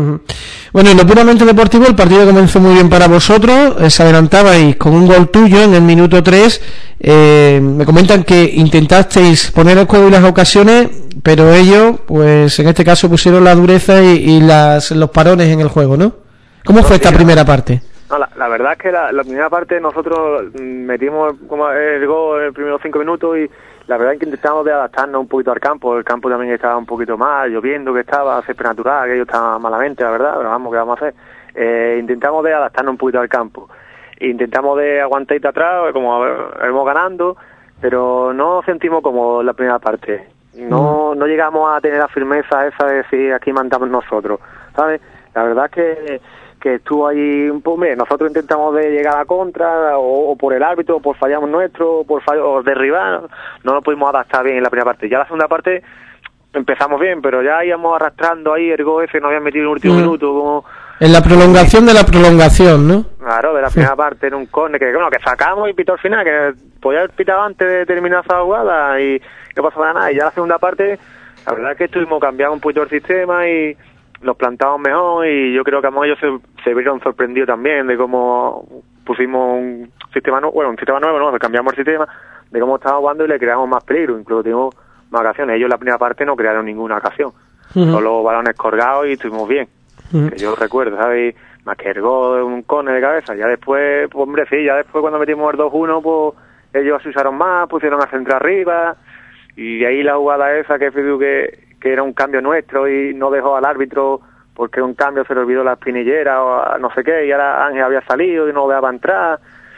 Bueno, en lo puramente deportivo, el partido comenzó muy bien para vosotros, se adelantabais con un gol tuyo en el minuto 3, me comentan que intentasteis poner el juego y las ocasiones, pero ellos, pues en este caso pusieron la dureza y los parones en el juego, ¿no? ¿Cómo fue esta primera parte? No, la verdad es que la primera parte nosotros metimos como el gol en los primeros 5 minutos, y la verdad es que intentamos de adaptarnos un poquito al campo. El campo también estaba un poquito mal, lloviendo, que estaba césped natural, que ellos estaban malamente, la verdad, pero vamos, ¿qué vamos a hacer? Intentamos de adaptarnos un poquito al campo, intentamos de aguantar atrás, como vamos ganando, pero no sentimos como la primera parte, no llegamos a tener la firmeza esa de decir aquí mandamos nosotros, ¿sabes? La verdad es que estuvo ahí un poco, nosotros intentamos de llegar a la contra, o por el árbitro, o por fallamos nuestro, o derribar, no nos pudimos adaptar bien en la primera parte. Ya la segunda parte empezamos bien, pero ya íbamos arrastrando ahí el gol ese, nos habían metido en el último minuto, como... En la prolongación de la prolongación, ¿no? Claro, de la primera parte, en un córner, que sacamos y pitó al final, que podía haber pitado antes de terminar esa jugada, y no pasaba nada. Y ya la segunda parte, la verdad es que estuvimos cambiando un poquito el sistema, y nos plantamos mejor, y yo creo que ellos se vieron sorprendidos también de cómo pusimos un sistema nuevo, ¿no? Cambiamos el sistema, de cómo estábamos jugando y le creamos más peligro, incluso tuvimos más ocasiones. Ellos en la primera parte no crearon ninguna ocasión, solo balones colgados, y estuvimos bien, que yo recuerdo, ¿sabes? Más que el gol de un córner de cabeza. Ya después, pues hombre, sí, ya después cuando metimos el 2-1, pues ellos se usaron más, pusieron a centrar arriba, y de ahí la jugada esa que era un cambio nuestro y no dejó al árbitro porque un cambio se le olvidó la espinillera o no sé qué, y ahora Ángel había salido y no dejaba entrar,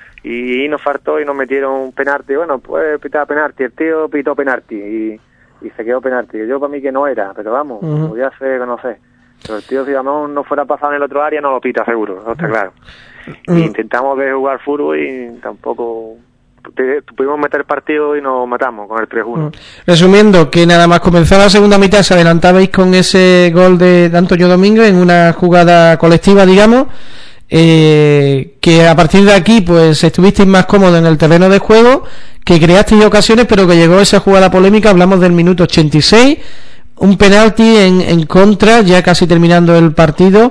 y nos faltó y nos metieron un penalti. Bueno, pues pitaba penalti, el tío pitó penalti y se quedó penalti. Yo para mí que no era, pero vamos, podía ser, no sé, pero el tío si no fuera pasado en el otro área no lo pita seguro, no está claro. Y intentamos de jugar fútbol y tampoco... Pudimos meter el partido y nos matamos con el 3-1. Resumiendo, que nada más comenzar la segunda mitad se adelantabais con ese gol de Antonio Domínguez en una jugada colectiva, digamos, que a partir de aquí pues estuvisteis más cómodos en el terreno de juego, que creasteis ocasiones, pero que llegó esa jugada polémica. Hablamos del minuto 86, un penalti en contra, ya casi terminando el partido,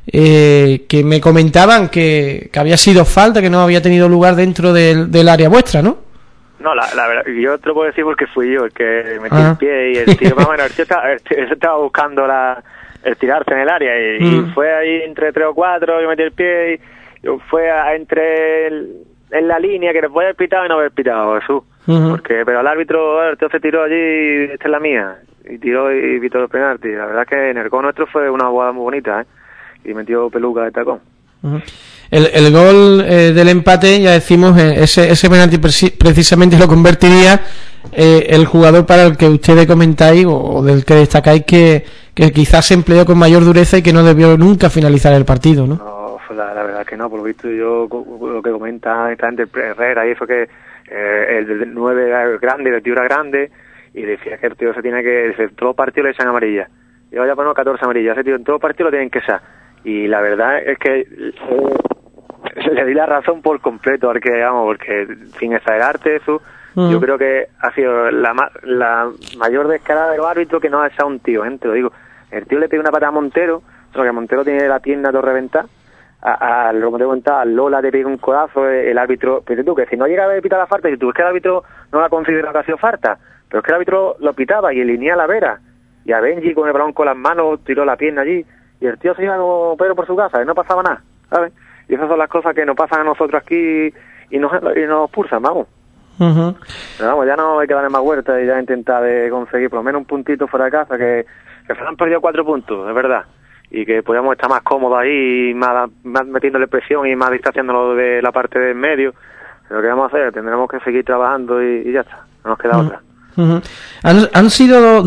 que me comentaban que había sido falta, que no había tenido lugar dentro del área vuestra, ¿no? No, la verdad, yo te lo puedo decir porque fui yo el que metí el pie y el tío, el tío estaba buscando el tirarse en el área y fue ahí entre 3 o 4, yo metí el pie y fue en la línea que le puede haber pitado y no haber pitado, Jesús. Pero el árbitro, el tío se tiró allí y esta es la mía, y tiró y pitó los penaltis. La verdad es que en el gol nuestro fue una jugada muy bonita, y metió peluca de tacón. El gol del empate, ya decimos, ese penalti precisamente lo convertiría el jugador para el que ustedes comentáis o del que destacáis que quizás se empleó con mayor dureza y que no debió nunca finalizar el partido, ¿no? No, la verdad es que no, por lo visto yo lo que comenta esta gente Herrera y eso que el 9 era grande, el tío era grande y decía que el tío se tiene que, en todos los partidos le echan amarilla, y vaya a poner 14 amarillas, ese tío en todos los partidos lo tienen que echar, y la verdad es que le di la razón por completo al que digamos, porque sin exagerarte eso, yo creo que ha sido la mayor descarada de los árbitros que no ha echado un tío, te lo digo. El tío le pega una patada a Montero, porque Montero tiene la pierna todo reventada, al Lola le pega un codazo, el árbitro, pero tú que si no llega a pitar la falta, y tú es que el árbitro no la considera que ha sido falta, pero es que el árbitro lo pitaba y elinea la vera, y a Benji con el balón con las manos tiró la pierna allí, y el tío se iba como Pedro por su casa, y no pasaba nada, ¿sabes? Y esas son las cosas que nos pasan a nosotros aquí y nos expulsan, vamos. Pero vamos, ya no hay que darle más vueltas y ya intentar de conseguir por lo menos un puntito fuera de casa, que se han perdido 4 puntos, es verdad, y que podíamos estar más cómodos ahí, más metiéndole presión y más distanciándonos de la parte del medio. Pero ¿qué vamos a hacer? Tendremos que seguir trabajando y ya está, no nos queda otra. Han sido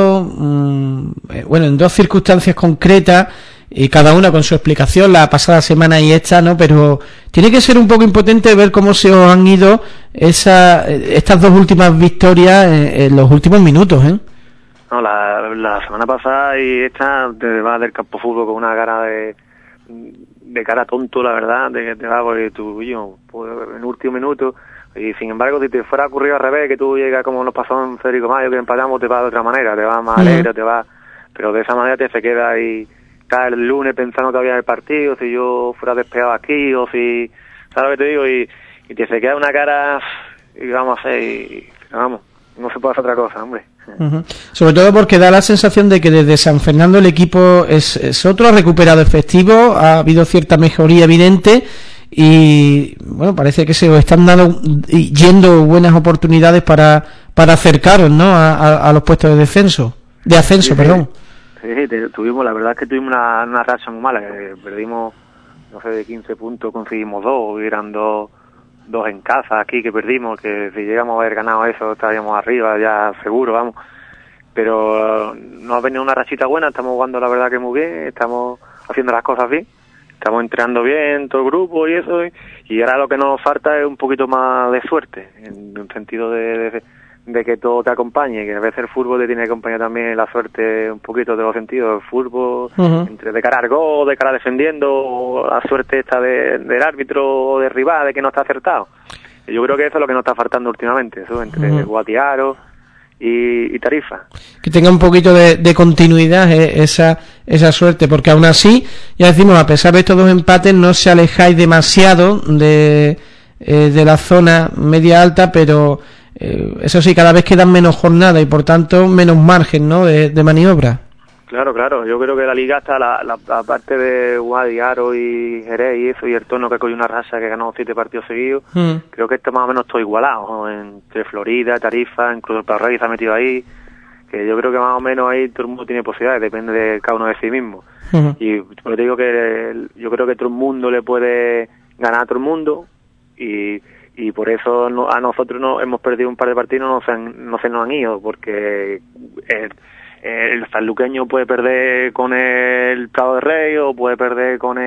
en dos circunstancias concretas, y cada una con su explicación, la pasada semana y esta, ¿no? Pero tiene que ser un poco impotente ver cómo se os han ido estas dos últimas victorias en los últimos minutos, ¿eh? No, la semana pasada y esta te vas del campo fútbol con una cara de cara tonto, la verdad, de que te vas porque tú, pues, en último minuto, y sin embargo si te fuera ocurrido al revés, que tú llegas como nos pasó en Federico Mayo, que empatamos, te vas de otra manera, te vas más alegre, pero de esa manera te se queda ahí. Cada el lunes pensando todavía en el partido, si yo fuera despegado aquí o si, ¿sabes lo que te digo? Y te se queda una cara y vamos a hacer, vamos, no se puede hacer otra cosa, hombre. Sobre todo porque da la sensación de que desde San Fernando el equipo es otro, ha recuperado efectivo, ha habido cierta mejoría evidente y bueno, parece que se os están yendo buenas oportunidades para acercaros, ¿no? a los puestos de ascenso, perdón. Sí, la verdad es que tuvimos una racha muy mala, que perdimos, no sé, de 15 puntos conseguimos 2, eran dos en casa aquí que perdimos, que si llegamos a haber ganado eso estaríamos arriba ya seguro, vamos. Pero nos ha venido una rachita buena, estamos jugando la verdad que muy bien, estamos haciendo las cosas bien, estamos entrenando bien todo el grupo y eso, y ahora lo que nos falta es un poquito más de suerte, en un sentido de que todo te acompañe, que a veces el fútbol te tiene que acompañar también la suerte un poquito de los sentidos, el fútbol, entre de cara al gol, de cara defendiendo, la suerte esta del árbitro o del rival, de que no está acertado. Y yo creo que eso es lo que nos está faltando últimamente, eso, entre Guatiaro y Tarifa. Que tenga un poquito de continuidad esa suerte, porque aún así, ya decimos, a pesar de estos dos empates, no se alejáis demasiado de la zona media alta, pero eso sí, cada vez quedan menos jornadas y por tanto menos margen, ¿no? de maniobra. Claro, yo creo que la liga está la parte de Guadiaro y Jerez y eso, y el Torno que cogió una racha que ganó 7 partidos seguidos, creo que está más o menos todo igualado, ¿no? Entre Florida, Tarifa, incluso el Parrey se ha metido ahí, que yo creo que más o menos ahí todo el mundo tiene posibilidades, depende de cada uno de sí mismo. Y pues te digo que yo creo que todo el mundo le puede ganar a todo el mundo, y por eso a nosotros hemos perdido un par de partidos, no se nos han ido, porque el sanluqueño puede perder con el Prado de Rey o puede perder con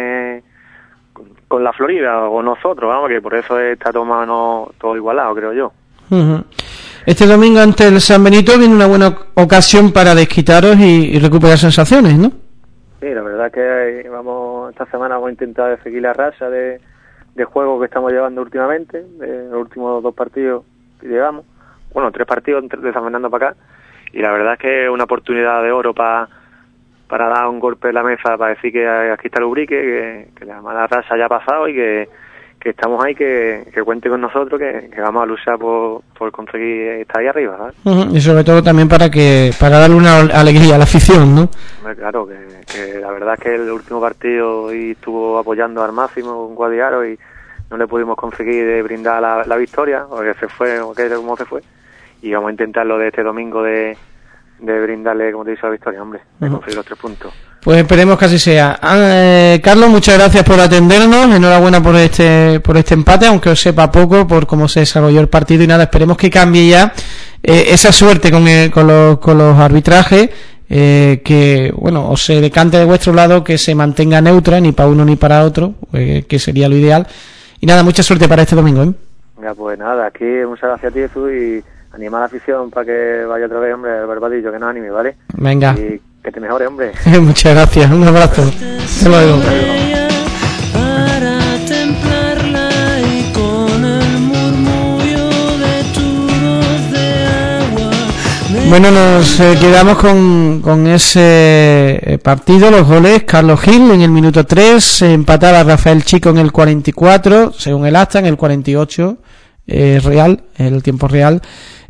la Florida o nosotros, vamos, que por eso está todo igualado, creo yo. Este domingo ante el San Benito viene una buena ocasión para desquitaros y recuperar sensaciones, ¿no? Sí, la verdad es que esta semana vamos a intentar seguir la racha de juego que estamos llevando últimamente, de los últimos 2 partidos que llevamos, 3 partidos de San Fernando para acá, y la verdad es que es una oportunidad de oro para dar un golpe en la mesa para decir que aquí está el Ubrique, que la mala racha ya ha pasado y que estamos ahí, que cuente con nosotros, que vamos a luchar por conseguir estar ahí arriba, ¿sabes? Y sobre todo también para darle una alegría a la afición, ¿no? Claro, que la verdad es que el último partido hoy estuvo apoyando al máximo un Guadiaro y no le pudimos conseguir brindar la victoria, porque se fue como se fue, y vamos a intentarlo de este domingo de brindarle, como te dice, la victoria, hombre, de conseguir los 3 puntos. Pues esperemos que así sea. Carlos, muchas gracias por atendernos, enhorabuena por este empate, aunque os sepa poco por cómo se desarrolló el partido, y nada, esperemos que cambie ya esa suerte con los arbitrajes, que bueno, o se decante de vuestro lado, que se mantenga neutra, ni para uno ni para otro, que sería lo ideal. Y nada, mucha suerte para este domingo, ¿eh? Ya, pues nada, aquí muchas gracias a ti, Jesús, y anima a la afición para que vaya otra vez, hombre, al Barbadillo, que nos anime, ¿vale? Venga. Y que te mejore, hombre. Muchas gracias, un abrazo. Hasta luego. Para templarla y con el murmullo de tubos de agua. Bueno, nos quedamos con ese partido, los goles. Carlos Gil en el minuto 3, empataba Rafael Chico en el 44, según el acta, en el 48 real, el tiempo real.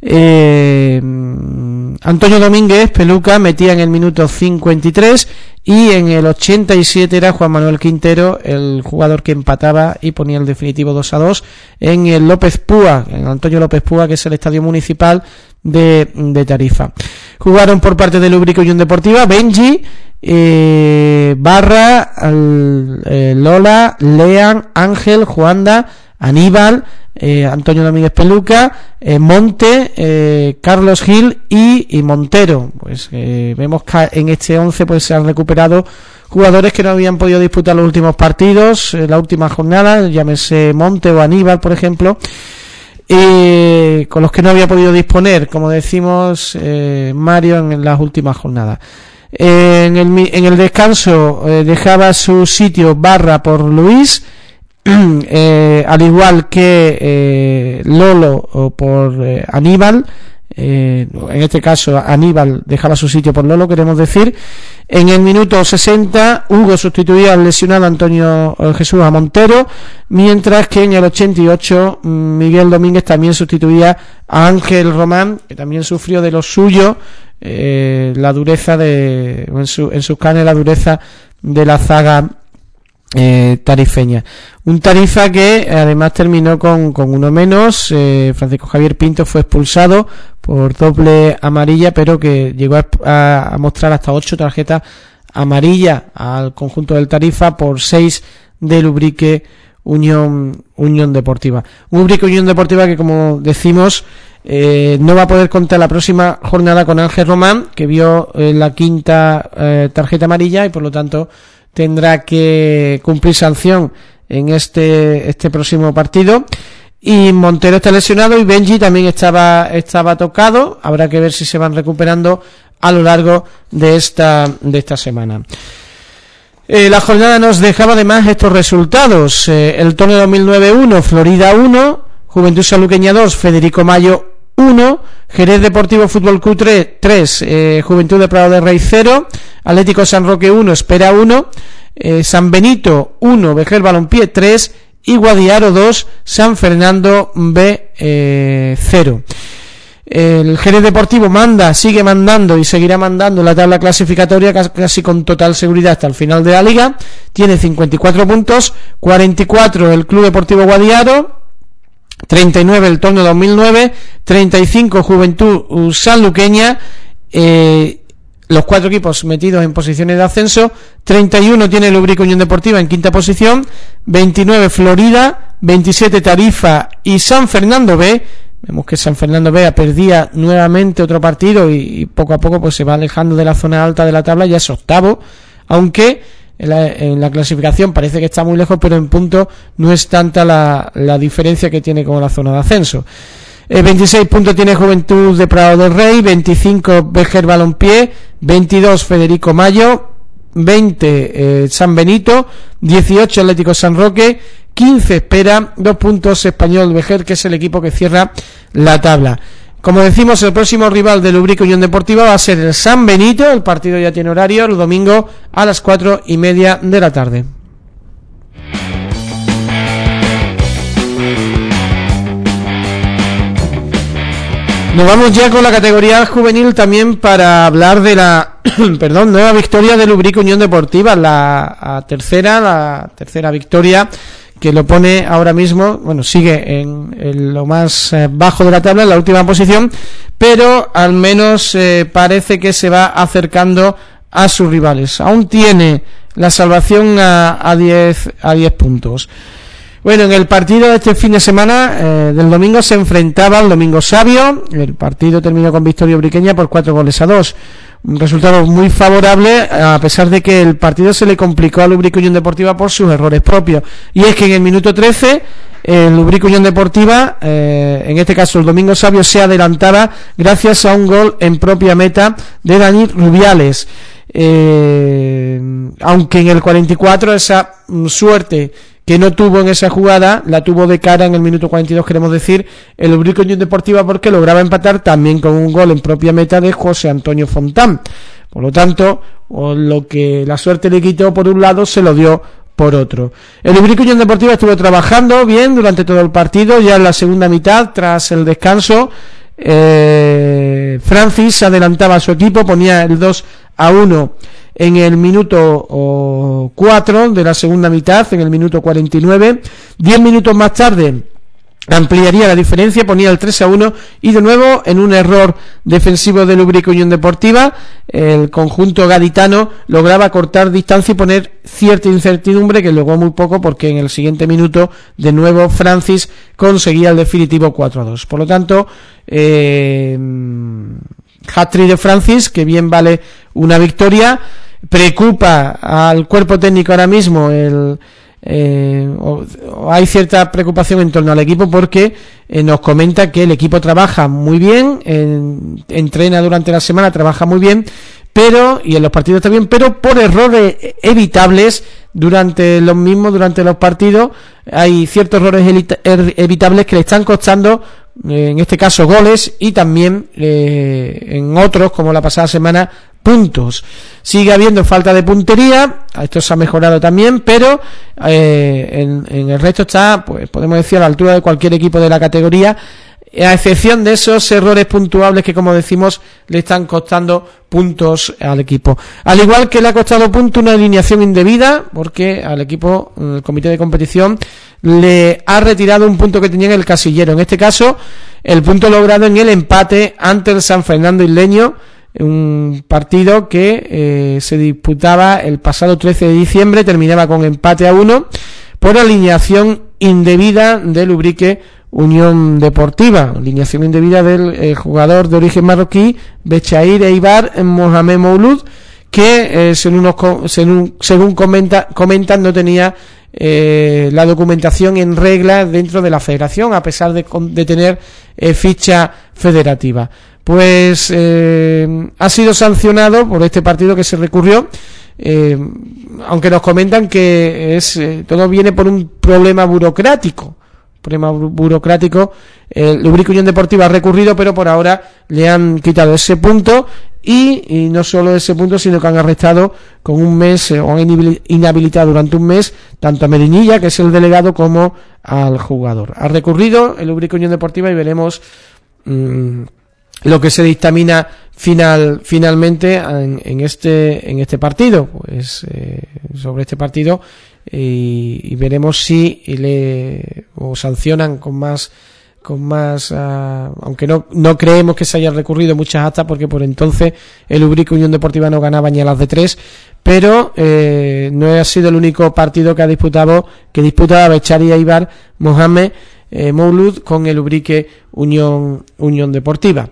Antonio Domínguez Peluca metía en el minuto 53 y en el 87 era Juan Manuel Quintero el jugador que empataba y ponía el definitivo 2-2 en el López Púa, en Antonio López Púa, que es el estadio municipal de Tarifa. Jugaron por parte del Ubrique Unión Deportiva Benji, Barra, Lola, Lean, Ángel, Juanda, Aníbal, Antonio Domínguez Peluca, Monte, Carlos Gil y Montero. Pues vemos que en este 11 pues se han recuperado jugadores que no habían podido disputar los últimos partidos, la última jornada, llámese Monte o Aníbal, por ejemplo, con los que no había podido disponer, como decimos, Mario, en las últimas jornadas. En el descanso dejaba su sitio Barra por Luis, al igual que Lolo por Aníbal. En este caso Aníbal dejaba su sitio por Lolo, queremos decir. En el minuto 60 Hugo sustituía al lesionado Antonio Jesús a Montero, mientras que en el 88 Miguel Domínguez también sustituía a Ángel Román, que también sufrió de lo suyo, la dureza en sus carnes, la dureza de la zaga tarifeña. Un Tarifa que además terminó con uno menos. Francisco Javier Pinto fue expulsado por doble amarilla, pero que llegó a mostrar hasta 8 tarjetas amarillas al conjunto del Tarifa por 6 del Ubrique Unión Deportiva. Un Ubrique Unión Deportiva que, como decimos, no va a poder contar la próxima jornada con Ángel Román, que vio la quinta tarjeta amarilla, y por lo tanto tendrá que cumplir sanción en este próximo partido. Y Montero está lesionado y Benji también estaba tocado. Habrá que ver si se van recuperando a lo largo de esta semana. La jornada nos dejaba además estos resultados: el torneo 2009 1, Florida 1, Juventud Sanluqueña 2, Federico Mayo 1, Jerez Deportivo Fútbol Club 3, Juventud de Prado de Rey 0, Atlético San Roque 1, Espera 1, San Benito 1, Vejer Balompié 3 y Guadiaro 2, San Fernando B 0. El Jerez Deportivo sigue mandando y seguirá mandando la tabla clasificatoria casi con total seguridad hasta el final de la liga. Tiene 54 puntos, 44 el Club Deportivo Guadiaro, 39 el torneo 2009, 35 Juventud Sanluqueña, los 4 equipos metidos en posiciones de ascenso. 31 tiene el Ubrique Unión Deportiva en quinta posición, 29 Florida, 27 Tarifa y San Fernando B. Vemos que San Fernando B perdía nuevamente otro partido y poco a poco pues se va alejando de la zona alta de la tabla, ya es octavo, aunque en la clasificación parece que está muy lejos, pero en puntos no es tanta la diferencia que tiene con la zona de ascenso. 26 puntos tiene Juventud de Prado del Rey, 25 Vejer Balompié, 22 Federico Mayo, 20 San Benito, 18 Atlético San Roque, 15 Espera, 2 puntos Español Vejer, que es el equipo que cierra la tabla. Como decimos, el próximo rival del Ubrique Unión Deportiva va a ser el San Benito. El partido ya tiene horario, el domingo a las 4:30 de la tarde. Nos vamos ya con la categoría juvenil también para hablar de la nueva victoria del Ubrique Unión Deportiva, la tercera victoria que lo pone ahora mismo, bueno, sigue en lo más bajo de la tabla, en la última posición, pero al menos parece que se va acercando a sus rivales. Aún tiene la salvación a 10 puntos. Bueno, en el partido de este fin de semana del domingo se enfrentaba al Domingo Sabio. El partido terminó con victoria ubriqueña por 4-2. Un resultado muy favorable, a pesar de que el partido se le complicó al Ubrique Unión Deportiva por sus errores propios. Y es que en el minuto 13 el Ubrique Unión Deportiva, en este caso el Domingo Sabio, se adelantaba gracias a un gol en propia meta de Dani Rubiales. Aunque en el 44 esa suerte que no tuvo en esa jugada, la tuvo de cara en el minuto 42, queremos decir, el Ubrique Unión Deportiva, porque lograba empatar también con un gol en propia meta de José Antonio Fontán. Por lo tanto, lo que la suerte le quitó por un lado, se lo dio por otro. El Ubrique Unión Deportiva estuvo trabajando bien durante todo el partido. Ya en la segunda mitad, tras el descanso, Francis adelantaba a su equipo, ponía el 2-1 en el minuto 4 de la segunda mitad, en el minuto 49. 10 minutos más tarde ampliaría la diferencia, ponía el 3-1, y de nuevo, en un error defensivo del Ubrique Unión Deportiva, el conjunto gaditano lograba cortar distancia y poner cierta incertidumbre, que logró muy poco, porque en el siguiente minuto de nuevo Francis conseguía el definitivo 4-2. Por lo tanto, hat-trick de Francis, que bien vale una victoria. Preocupa al cuerpo técnico ahora mismo hay cierta preocupación en torno al equipo, porque nos comenta que el equipo trabaja muy bien, entrena durante la semana, trabaja muy bien, y en los partidos también, pero por errores evitables durante los partidos hay ciertos errores evitables que le están costando, en este caso goles, y también en otros, como la pasada semana, puntos. Sigue habiendo falta de puntería, esto se ha mejorado también, pero en el resto está, pues podemos decir, a la altura de cualquier equipo de la categoría, a excepción de esos errores puntuables que, como decimos, le están costando puntos al equipo. Al igual que le ha costado puntos una alineación indebida, porque al equipo, el comité de competición, le ha retirado un punto que tenía en el casillero. En este caso, el punto logrado en el empate ante el San Fernando Isleño, un partido que se disputaba el pasado 13 de diciembre, terminaba con empate a 1 por alineación indebida del Ubrique Unión Deportiva, alineación indebida del jugador de origen marroquí Bechair Eibar Mohamed Moulud, que según comentan no tenía la documentación en regla dentro de la federación, a pesar de tener ficha federativa. Pues ha sido sancionado por este partido que se recurrió, aunque nos comentan que todo viene por un problema burocrático. El Ubrique Unión Deportiva ha recurrido, pero por ahora le han quitado ese punto, y no solo ese punto, sino que han arrestado con un mes, o han inhabilitado durante un mes tanto a Medinilla, que es el delegado, como al jugador. Ha recurrido el Ubrique Unión Deportiva y veremos lo que se dictamina finalmente en este partido, pues sobre este partido, y veremos si o sancionan con más aunque no creemos que se hayan recurrido muchas actas, porque por entonces el Ubrique Unión Deportiva no ganaba ni a las de 3, pero no ha sido el único partido que disputaba Bechari Eibar Mohamed Moulud con el Ubrique Unión Deportiva.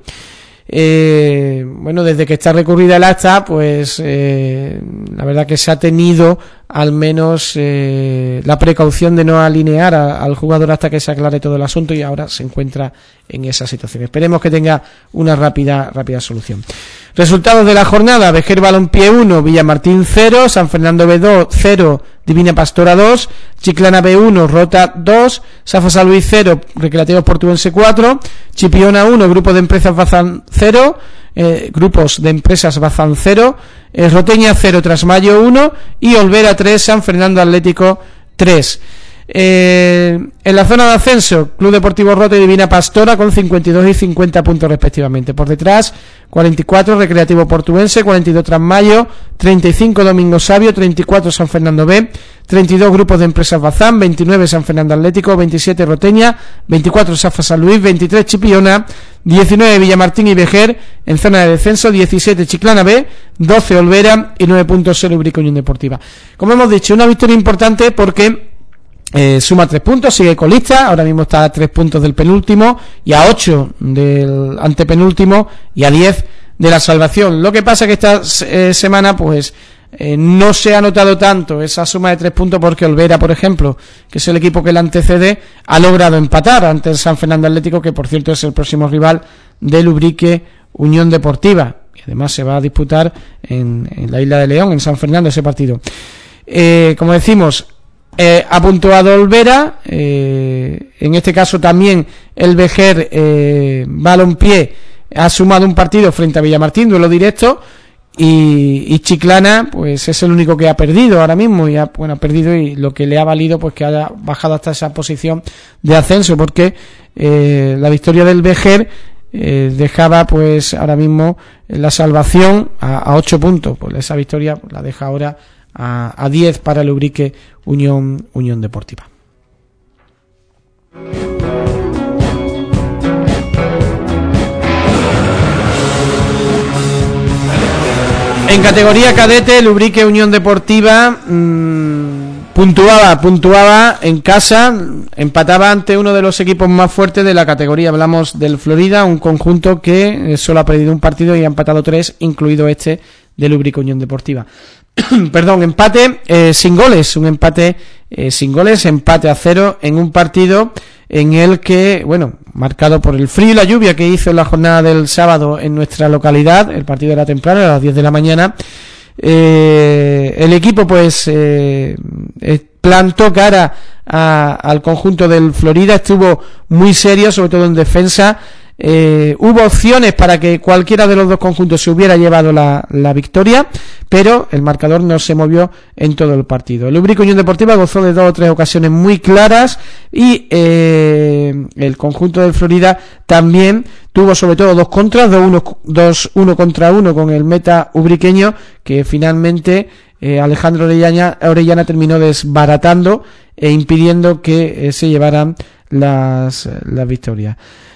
Bueno, desde que está recurrida el acta, pues la verdad que se ha tenido al menos la precaución de no alinear al jugador hasta que se aclare todo el asunto, y ahora se encuentra en esa situación. Esperemos que tenga una rápida solución. Resultados de la jornada: Vejer Balompié 1, Villamartín 0, San Fernando B2 0, Divina Pastora 2, Chiclana B1, Rota 2, Safa San Luis 0, Recreativo Portuense 4, Chipiona 1, Grupo de Empresas Bazán 0, Grupos de Empresas Bazán 0, Roteña 0, Trasmayo 1 y Olvera 3, San Fernando Atlético 3. En la zona de ascenso, Club Deportivo Rota y Divina Pastora con 52 y 50 puntos respectivamente. Por detrás, 44 Recreativo Portuense, 42 Trasmayo, 35 Domingo Sabio, 34 San Fernando B, 32 Grupos de Empresas Bazán, 29 San Fernando Atlético, 27 Roteña, 24 Safa San Luis, 23 Chipiona, 19 Villamartín y Vejer. En zona de descenso, 17 Chiclana B, 12 Olvera y 9 puntos el Ubrique Unión Deportiva. Como hemos dicho, una victoria importante porque suma 3 puntos, sigue colista, ahora mismo está a 3 puntos del penúltimo y a 8 del antepenúltimo y a 10 de la salvación. Lo que pasa que esta semana pues no se ha notado tanto esa suma de 3 puntos porque Olvera, por ejemplo, que es el equipo que le antecede, ha logrado empatar ante el San Fernando Atlético, que por cierto es el próximo rival del Ubrique Unión Deportiva, y además se va a disputar en la Isla de León, en San Fernando, ese partido. Como decimos, ha puntuado Olvera, en este caso también el Vejer Balompié ha sumado un partido frente a Villamartín, duelo directo, y Chiclana pues es el único que ha perdido ahora mismo, y ha perdido, y lo que le ha valido pues que haya bajado hasta esa posición de ascenso, porque la victoria del Vejer dejaba pues ahora mismo la salvación a 8 puntos, pues esa victoria la deja ahora a 10 para el Ubrique Unión Deportiva. En categoría cadete, el Ubrique Unión Deportiva puntuaba en casa, empataba ante uno de los equipos más fuertes de la categoría. Hablamos del Florida, un conjunto que solo ha perdido un partido y ha empatado 3, incluido este del Ubrique Unión Deportiva. Perdón, empate sin goles, un empate sin goles, empate a 0 en un partido en el que, marcado por el frío y la lluvia que hizo en la jornada del sábado en nuestra localidad. El partido era temprano, a las 10 de la mañana. El equipo pues plantó cara al conjunto del Florida, estuvo muy serio, sobre todo en defensa. Hubo opciones para que cualquiera de los dos conjuntos se hubiera llevado la victoria, pero el marcador no se movió en todo el partido. El Ubrique Unión Deportiva gozó de 2 o 3 ocasiones muy claras, y el conjunto del Florida también tuvo sobre todo 2 contras, 2 1 contra 1 con el meta ubriqueño, que finalmente Alejandro Orellana terminó desbaratando e impidiendo que se llevaran las victorias.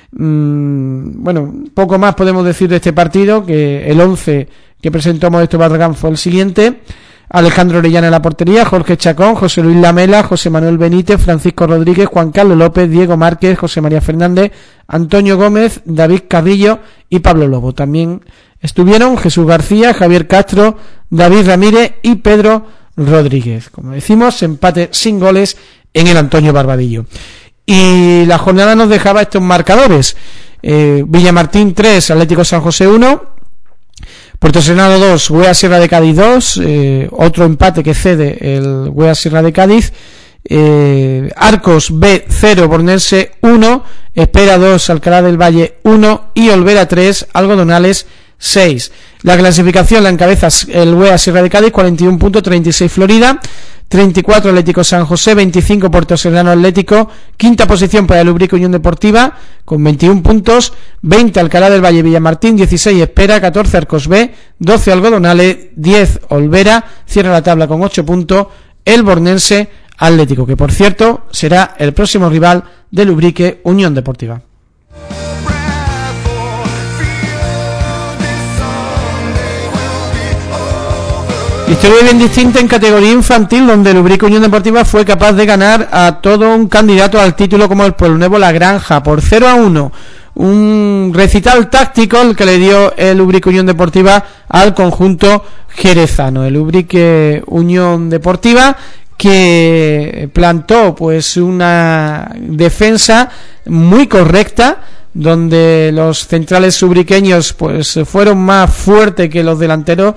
Poco más podemos decir de este partido, que el 11 que presentó Modesto Barragán fue el siguiente: Alejandro Orellana en la portería, Jorge Chacón, José Luis Lamela, José Manuel Benítez, Francisco Rodríguez, Juan Carlos López, Diego Márquez, José María Fernández, Antonio Gómez, David Carrillo y Pablo Lobo. También estuvieron Jesús García, Javier Castro, David Ramírez y Pedro Rodríguez. Como decimos, empate sin goles en el Antonio Barbadillo. Y la jornada nos dejaba estos marcadores: Villamartín 3, Atlético San José 1, Puerto Senado 2, Huea Sierra de Cádiz 2, otro empate que cede el Huea Sierra de Cádiz. Arcos B 0, Bornense 1, Espera 2, Alcalá del Valle 1 y Olvera 3, Algodonales 6. La clasificación la encabeza el Huea Sierra de Cádiz, 41 puntos, 36 Florida, 34 Atlético San José, 25 Puerto Serrano Atlético, quinta posición para el Ubrique Unión Deportiva con 21 puntos, 20 Alcalá del Valle Villamartín, 16 Espera, 14 Arcos B, 12 Algodonales, 10 Olvera, cierra la tabla con 8 puntos el Bornense Atlético, que por cierto será el próximo rival del Ubrique Unión Deportiva. Historia bien distinta en categoría infantil, donde el Ubrique Unión Deportiva fue capaz de ganar a todo un candidato al título como el Pueblo Nuevo La Granja por 0-1. un recital táctico el que le dio el Ubrique Unión Deportiva al conjunto jerezano. El Ubrique Unión Deportiva que plantó pues una defensa muy correcta, donde los centrales ubriqueños pues fueron más fuertes que los delanteros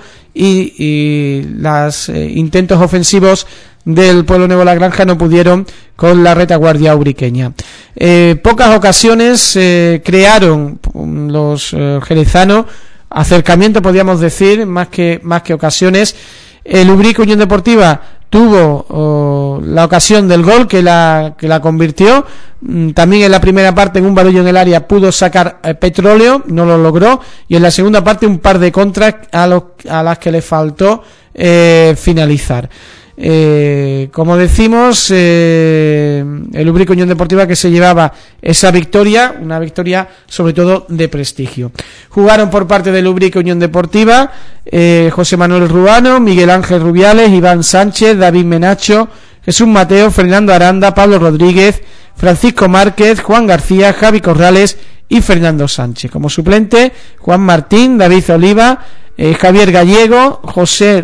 y los intentos ofensivos del Pueblo Nuevo La Granja no pudieron con la retaguardia ubriqueña. Pocas ocasiones crearon los jerezanos, acercamiento podríamos decir, más que ocasiones. El Ubrique Unión Deportiva tuvo la ocasión del gol que la convirtió. También en la primera parte, en un barullo en el área, pudo sacar Petróleo, no lo logró, y en la segunda parte un par de contras a las que le faltó finalizar. Como decimos, el Ubrique Unión Deportiva que se llevaba esa victoria, una victoria sobre todo de prestigio. Jugaron por parte del Ubrique Unión Deportiva José Manuel Ruano, Miguel Ángel Rubiales, Iván Sánchez, David Menacho, Jesús Mateo, Fernando Aranda, Pablo Rodríguez, Francisco Márquez, Juan García, Javi Corrales y Fernando Sánchez. Como suplente, Juan Martín, David Oliva, Javier Gallego, Juan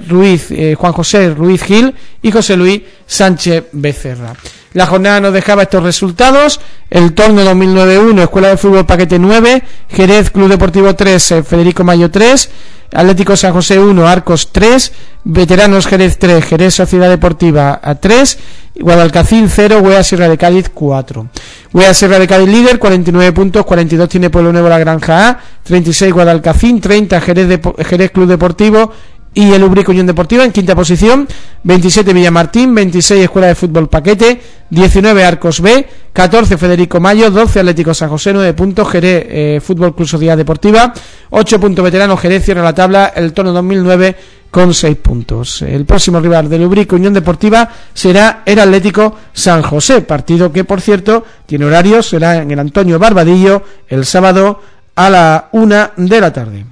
José Ruiz Gil y José Luis Sánchez Becerra. La jornada nos dejaba estos resultados: el torneo 2009-1, Escuela de Fútbol Paquete 9, Jerez Club Deportivo 3, Federico Mayo 3, Atlético San José 1, Arcos 3, Veteranos Jerez 3, Jerez Sociedad Deportiva 3, Guadalcacín 0, Huea Sierra de Cádiz 4. Huea Sierra de Cádiz líder, 49 puntos, 42 tiene Pueblo Nuevo La Granja A, 36 Guadalcacín, 30 Jerez Club Deportivo y el Ubrique Unión Deportiva en quinta posición, 27 Villamartín, 26 Escuela de Fútbol Paquete, 19 Arcos B, 14 Federico Mayo, 12 Atlético San José, 9 puntos Jerez Fútbol Club Sociedad Deportiva, 8 puntos Veteranos Jerez, cierra la tabla el torneo 2009 con 6 puntos. El próximo rival del Ubrique Unión Deportiva será el Atlético San José, partido que por cierto tiene horario, será en el Antonio Barbadillo el sábado a la 1 de la tarde.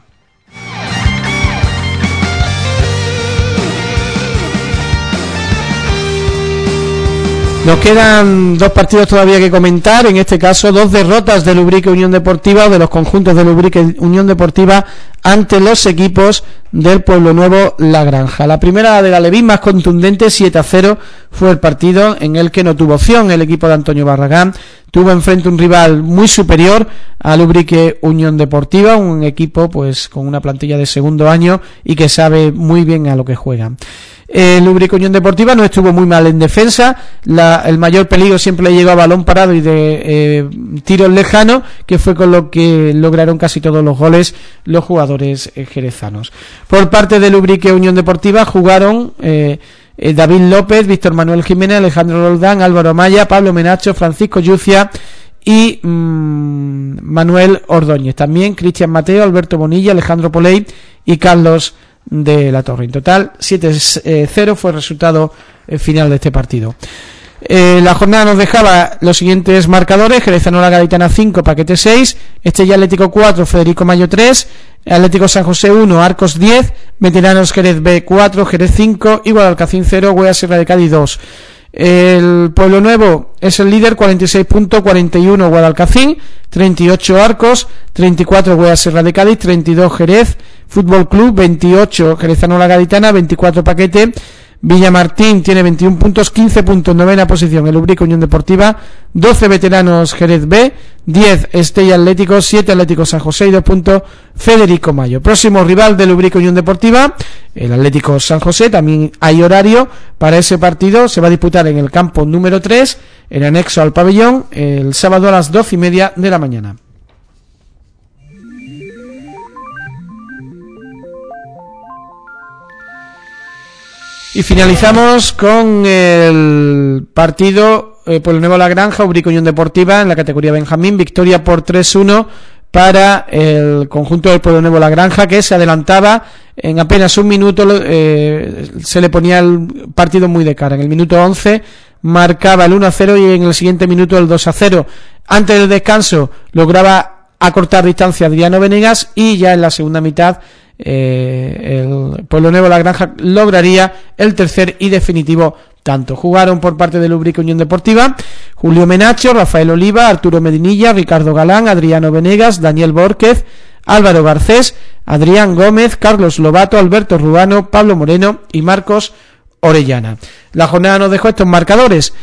Nos quedan dos partidos todavía que comentar, en este caso dos derrotas del Ubrique Unión Deportiva, o de los conjuntos del Ubrique Unión Deportiva ante los equipos del Pueblo Nuevo La Granja. La primera de la Levín, más contundente, 7-0, fue el partido en el que no tuvo opción el equipo de Antonio Barragán. Tuvo enfrente un rival muy superior al Ubrique Unión Deportiva, un equipo pues con una plantilla de segundo año y que sabe muy bien a lo que juega. El Ubrique Unión Deportiva no estuvo muy mal en defensa, el mayor peligro siempre le llegó a balón parado y de tiros lejanos, que fue con lo que lograron casi todos los goles los jugadores jerezanos. Por parte del Ubrique Unión Deportiva jugaron David López, Víctor Manuel Jiménez, Alejandro Roldán, Álvaro Maya, Pablo Menacho, Francisco Yucia y Manuel Ordóñez. También Cristian Mateo, Alberto Bonilla, Alejandro Poley y Carlos de la Torre. En total 7-0 fue el resultado final de este partido. La jornada nos dejaba los siguientes marcadores: Jerezano La Gaditana 5, Paquete 6, Estella Atlético 4, Federico Mayo 3, Atlético San José 1, Arcos 10, Veteranos Jerez B 4, Jerez 5 y Guadalcacín 0, Huea Sierra de Cádiz 2. El Pueblo Nuevo es el líder, 46 puntos, 41 Guadalcacín, 38 Arcos, 34 Huea Sierra de Cádiz, 32 Jerez Fútbol Club, 28 Jerezano La Gaditana, 24 Paquete. Villamartín tiene 21 puntos, 15 puntos, novena posición el Ubrique Unión Deportiva, 12 Veteranos Jerez B, 10 Estella Atlético, 7 Atlético San José y 2 puntos Federico Mayo. Próximo rival del Ubrique Unión Deportiva, el Atlético San José. También hay horario para ese partido, se va a disputar en el campo número 3, en anexo al pabellón, el sábado a las 12:30 de la mañana. Y finalizamos con el partido Pueblo Nuevo La Granja, Ubrique Unión Deportiva en la categoría Benjamín, victoria por 3-1 para el conjunto del Pueblo Nuevo La Granja, que se adelantaba en apenas un minuto, se le ponía el partido muy de cara. En el minuto 11 marcaba el 1-0 y en el siguiente minuto el 2-0. Antes del descanso lograba acortar distancia Adriano Venegas y ya en la segunda mitad el Pueblo Nuevo La Granja lograría el tercer y definitivo tanto. Jugaron por parte del Ubrique Unión Deportiva Julio Menacho, Rafael Oliva, Arturo Medinilla, Ricardo Galán, Adriano Venegas, Daniel Bórquez, Álvaro Garcés, Adrián Gómez, Carlos Lobato, Alberto Rubano, Pablo Moreno y Marcos Orellana. La jornada nos dejó estos marcadores: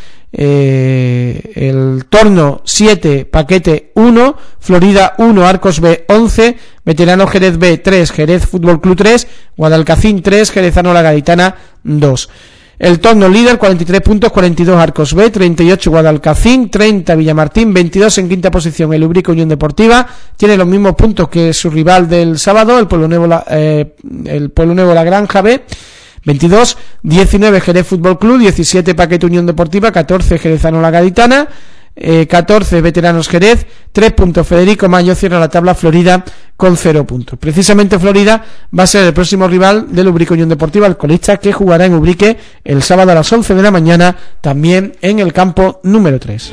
el Torno 7, Paquete 1, Florida 1, Arcos B 11, Veterano Jerez B 3, Jerez Fútbol Club 3, Guadalcacín 3, Jerezano La Gaditana 2. El Torno líder, 43 puntos, 42 Arcos B, 38 Guadalcacín, 30 Villamartín, 22 en quinta posición el Ubrique Unión Deportiva, tiene los mismos puntos que su rival del sábado, el Pueblo Nuevo La Granja B, 22, 19 Jerez Fútbol Club, 17 Paquete Unión Deportiva, 14 Jerezano La Gaditana, 14 Veteranos Jerez, 3 puntos Federico Mayo, cierra la tabla Florida con 0 puntos. Precisamente Florida va a ser el próximo rival del Ubrique Unión Deportiva, el colista, que jugará en Ubrique el sábado a las 11 de la mañana, también en el campo número 3.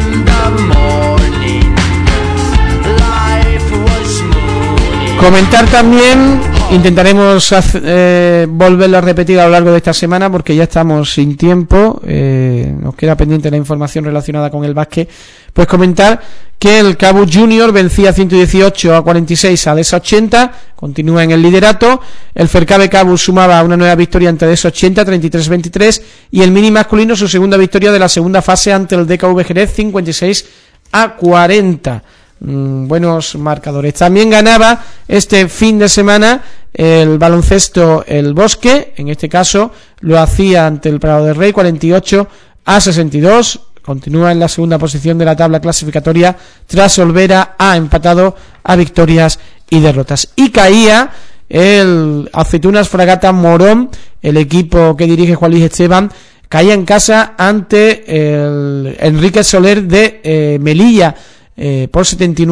Comentar también, intentaremos volverlo a repetir a lo largo de esta semana porque ya estamos sin tiempo, nos queda pendiente la información relacionada con el básquet. Pues comentar que el Cabus Junior vencía 118-46 a Deza 80, continúa en el liderato. El Fercabe Cabus sumaba una nueva victoria ante Deza 80, 33-23, y el mini masculino su segunda victoria de la segunda fase ante el DKV Jerez, 56-40. Buenos marcadores. También ganaba este fin de semana el baloncesto El Bosque, en este caso lo hacía ante el Prado del Rey, 48-62, continúa en la segunda posición de la tabla clasificatoria tras Olvera ha empatado a victorias y derrotas. Y caía el Aceitunas Fragata Morón, el equipo que dirige Juan Luis Esteban, caía en casa ante el Enrique Soler de Melilla, por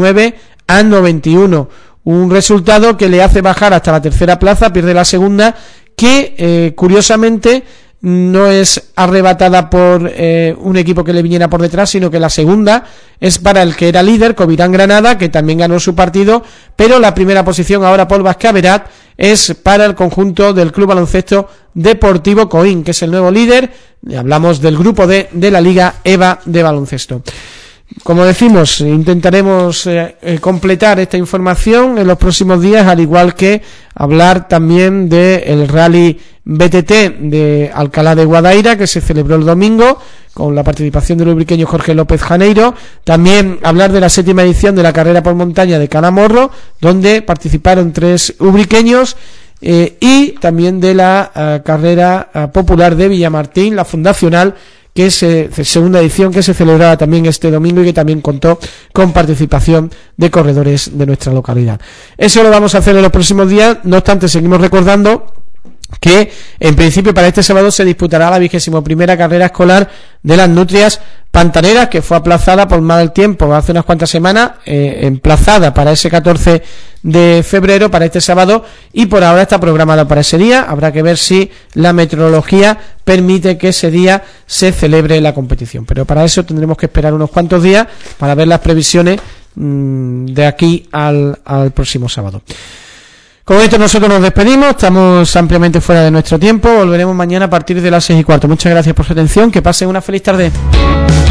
79-91, un resultado que le hace bajar hasta la tercera plaza, pierde la segunda, que curiosamente no es arrebatada por un equipo que le viniera por detrás, sino que la segunda es para el que era líder, Covirán Granada, que también ganó su partido, pero la primera posición ahora por Bascaverat es para el conjunto del Club Baloncesto Deportivo Coín, que es el nuevo líder. Hablamos del grupo D de la Liga EVA de baloncesto. Como decimos, intentaremos completar esta información en los próximos días, al igual que hablar también del Rally BTT de Alcalá de Guadaira, que se celebró el domingo con la participación del ubriqueño Jorge López Janeiro. También hablar de la 7ª edición de la carrera por montaña de Calamorro, donde participaron 3 ubriqueños, y también de la carrera popular de Villamartín, la fundacional, que es segunda edición, que se celebraba también este domingo y que también contó con participación de corredores de nuestra localidad. Eso lo vamos a hacer en los próximos días. No obstante, seguimos recordando que en principio para este sábado se disputará la 21ª carrera escolar de las Nutrias Pantaneras, que fue aplazada por mal tiempo hace unas cuantas semanas, emplazada para ese 14 de febrero, para este sábado, y por ahora está programada para ese día. Habrá que ver si la meteorología permite que ese día se celebre la competición, pero para eso tendremos que esperar unos cuantos días para ver las previsiones de aquí al próximo sábado. Con esto nosotros nos despedimos, estamos ampliamente fuera de nuestro tiempo, volveremos mañana a partir de las 6:15. Muchas gracias por su atención, que pasen una feliz tarde.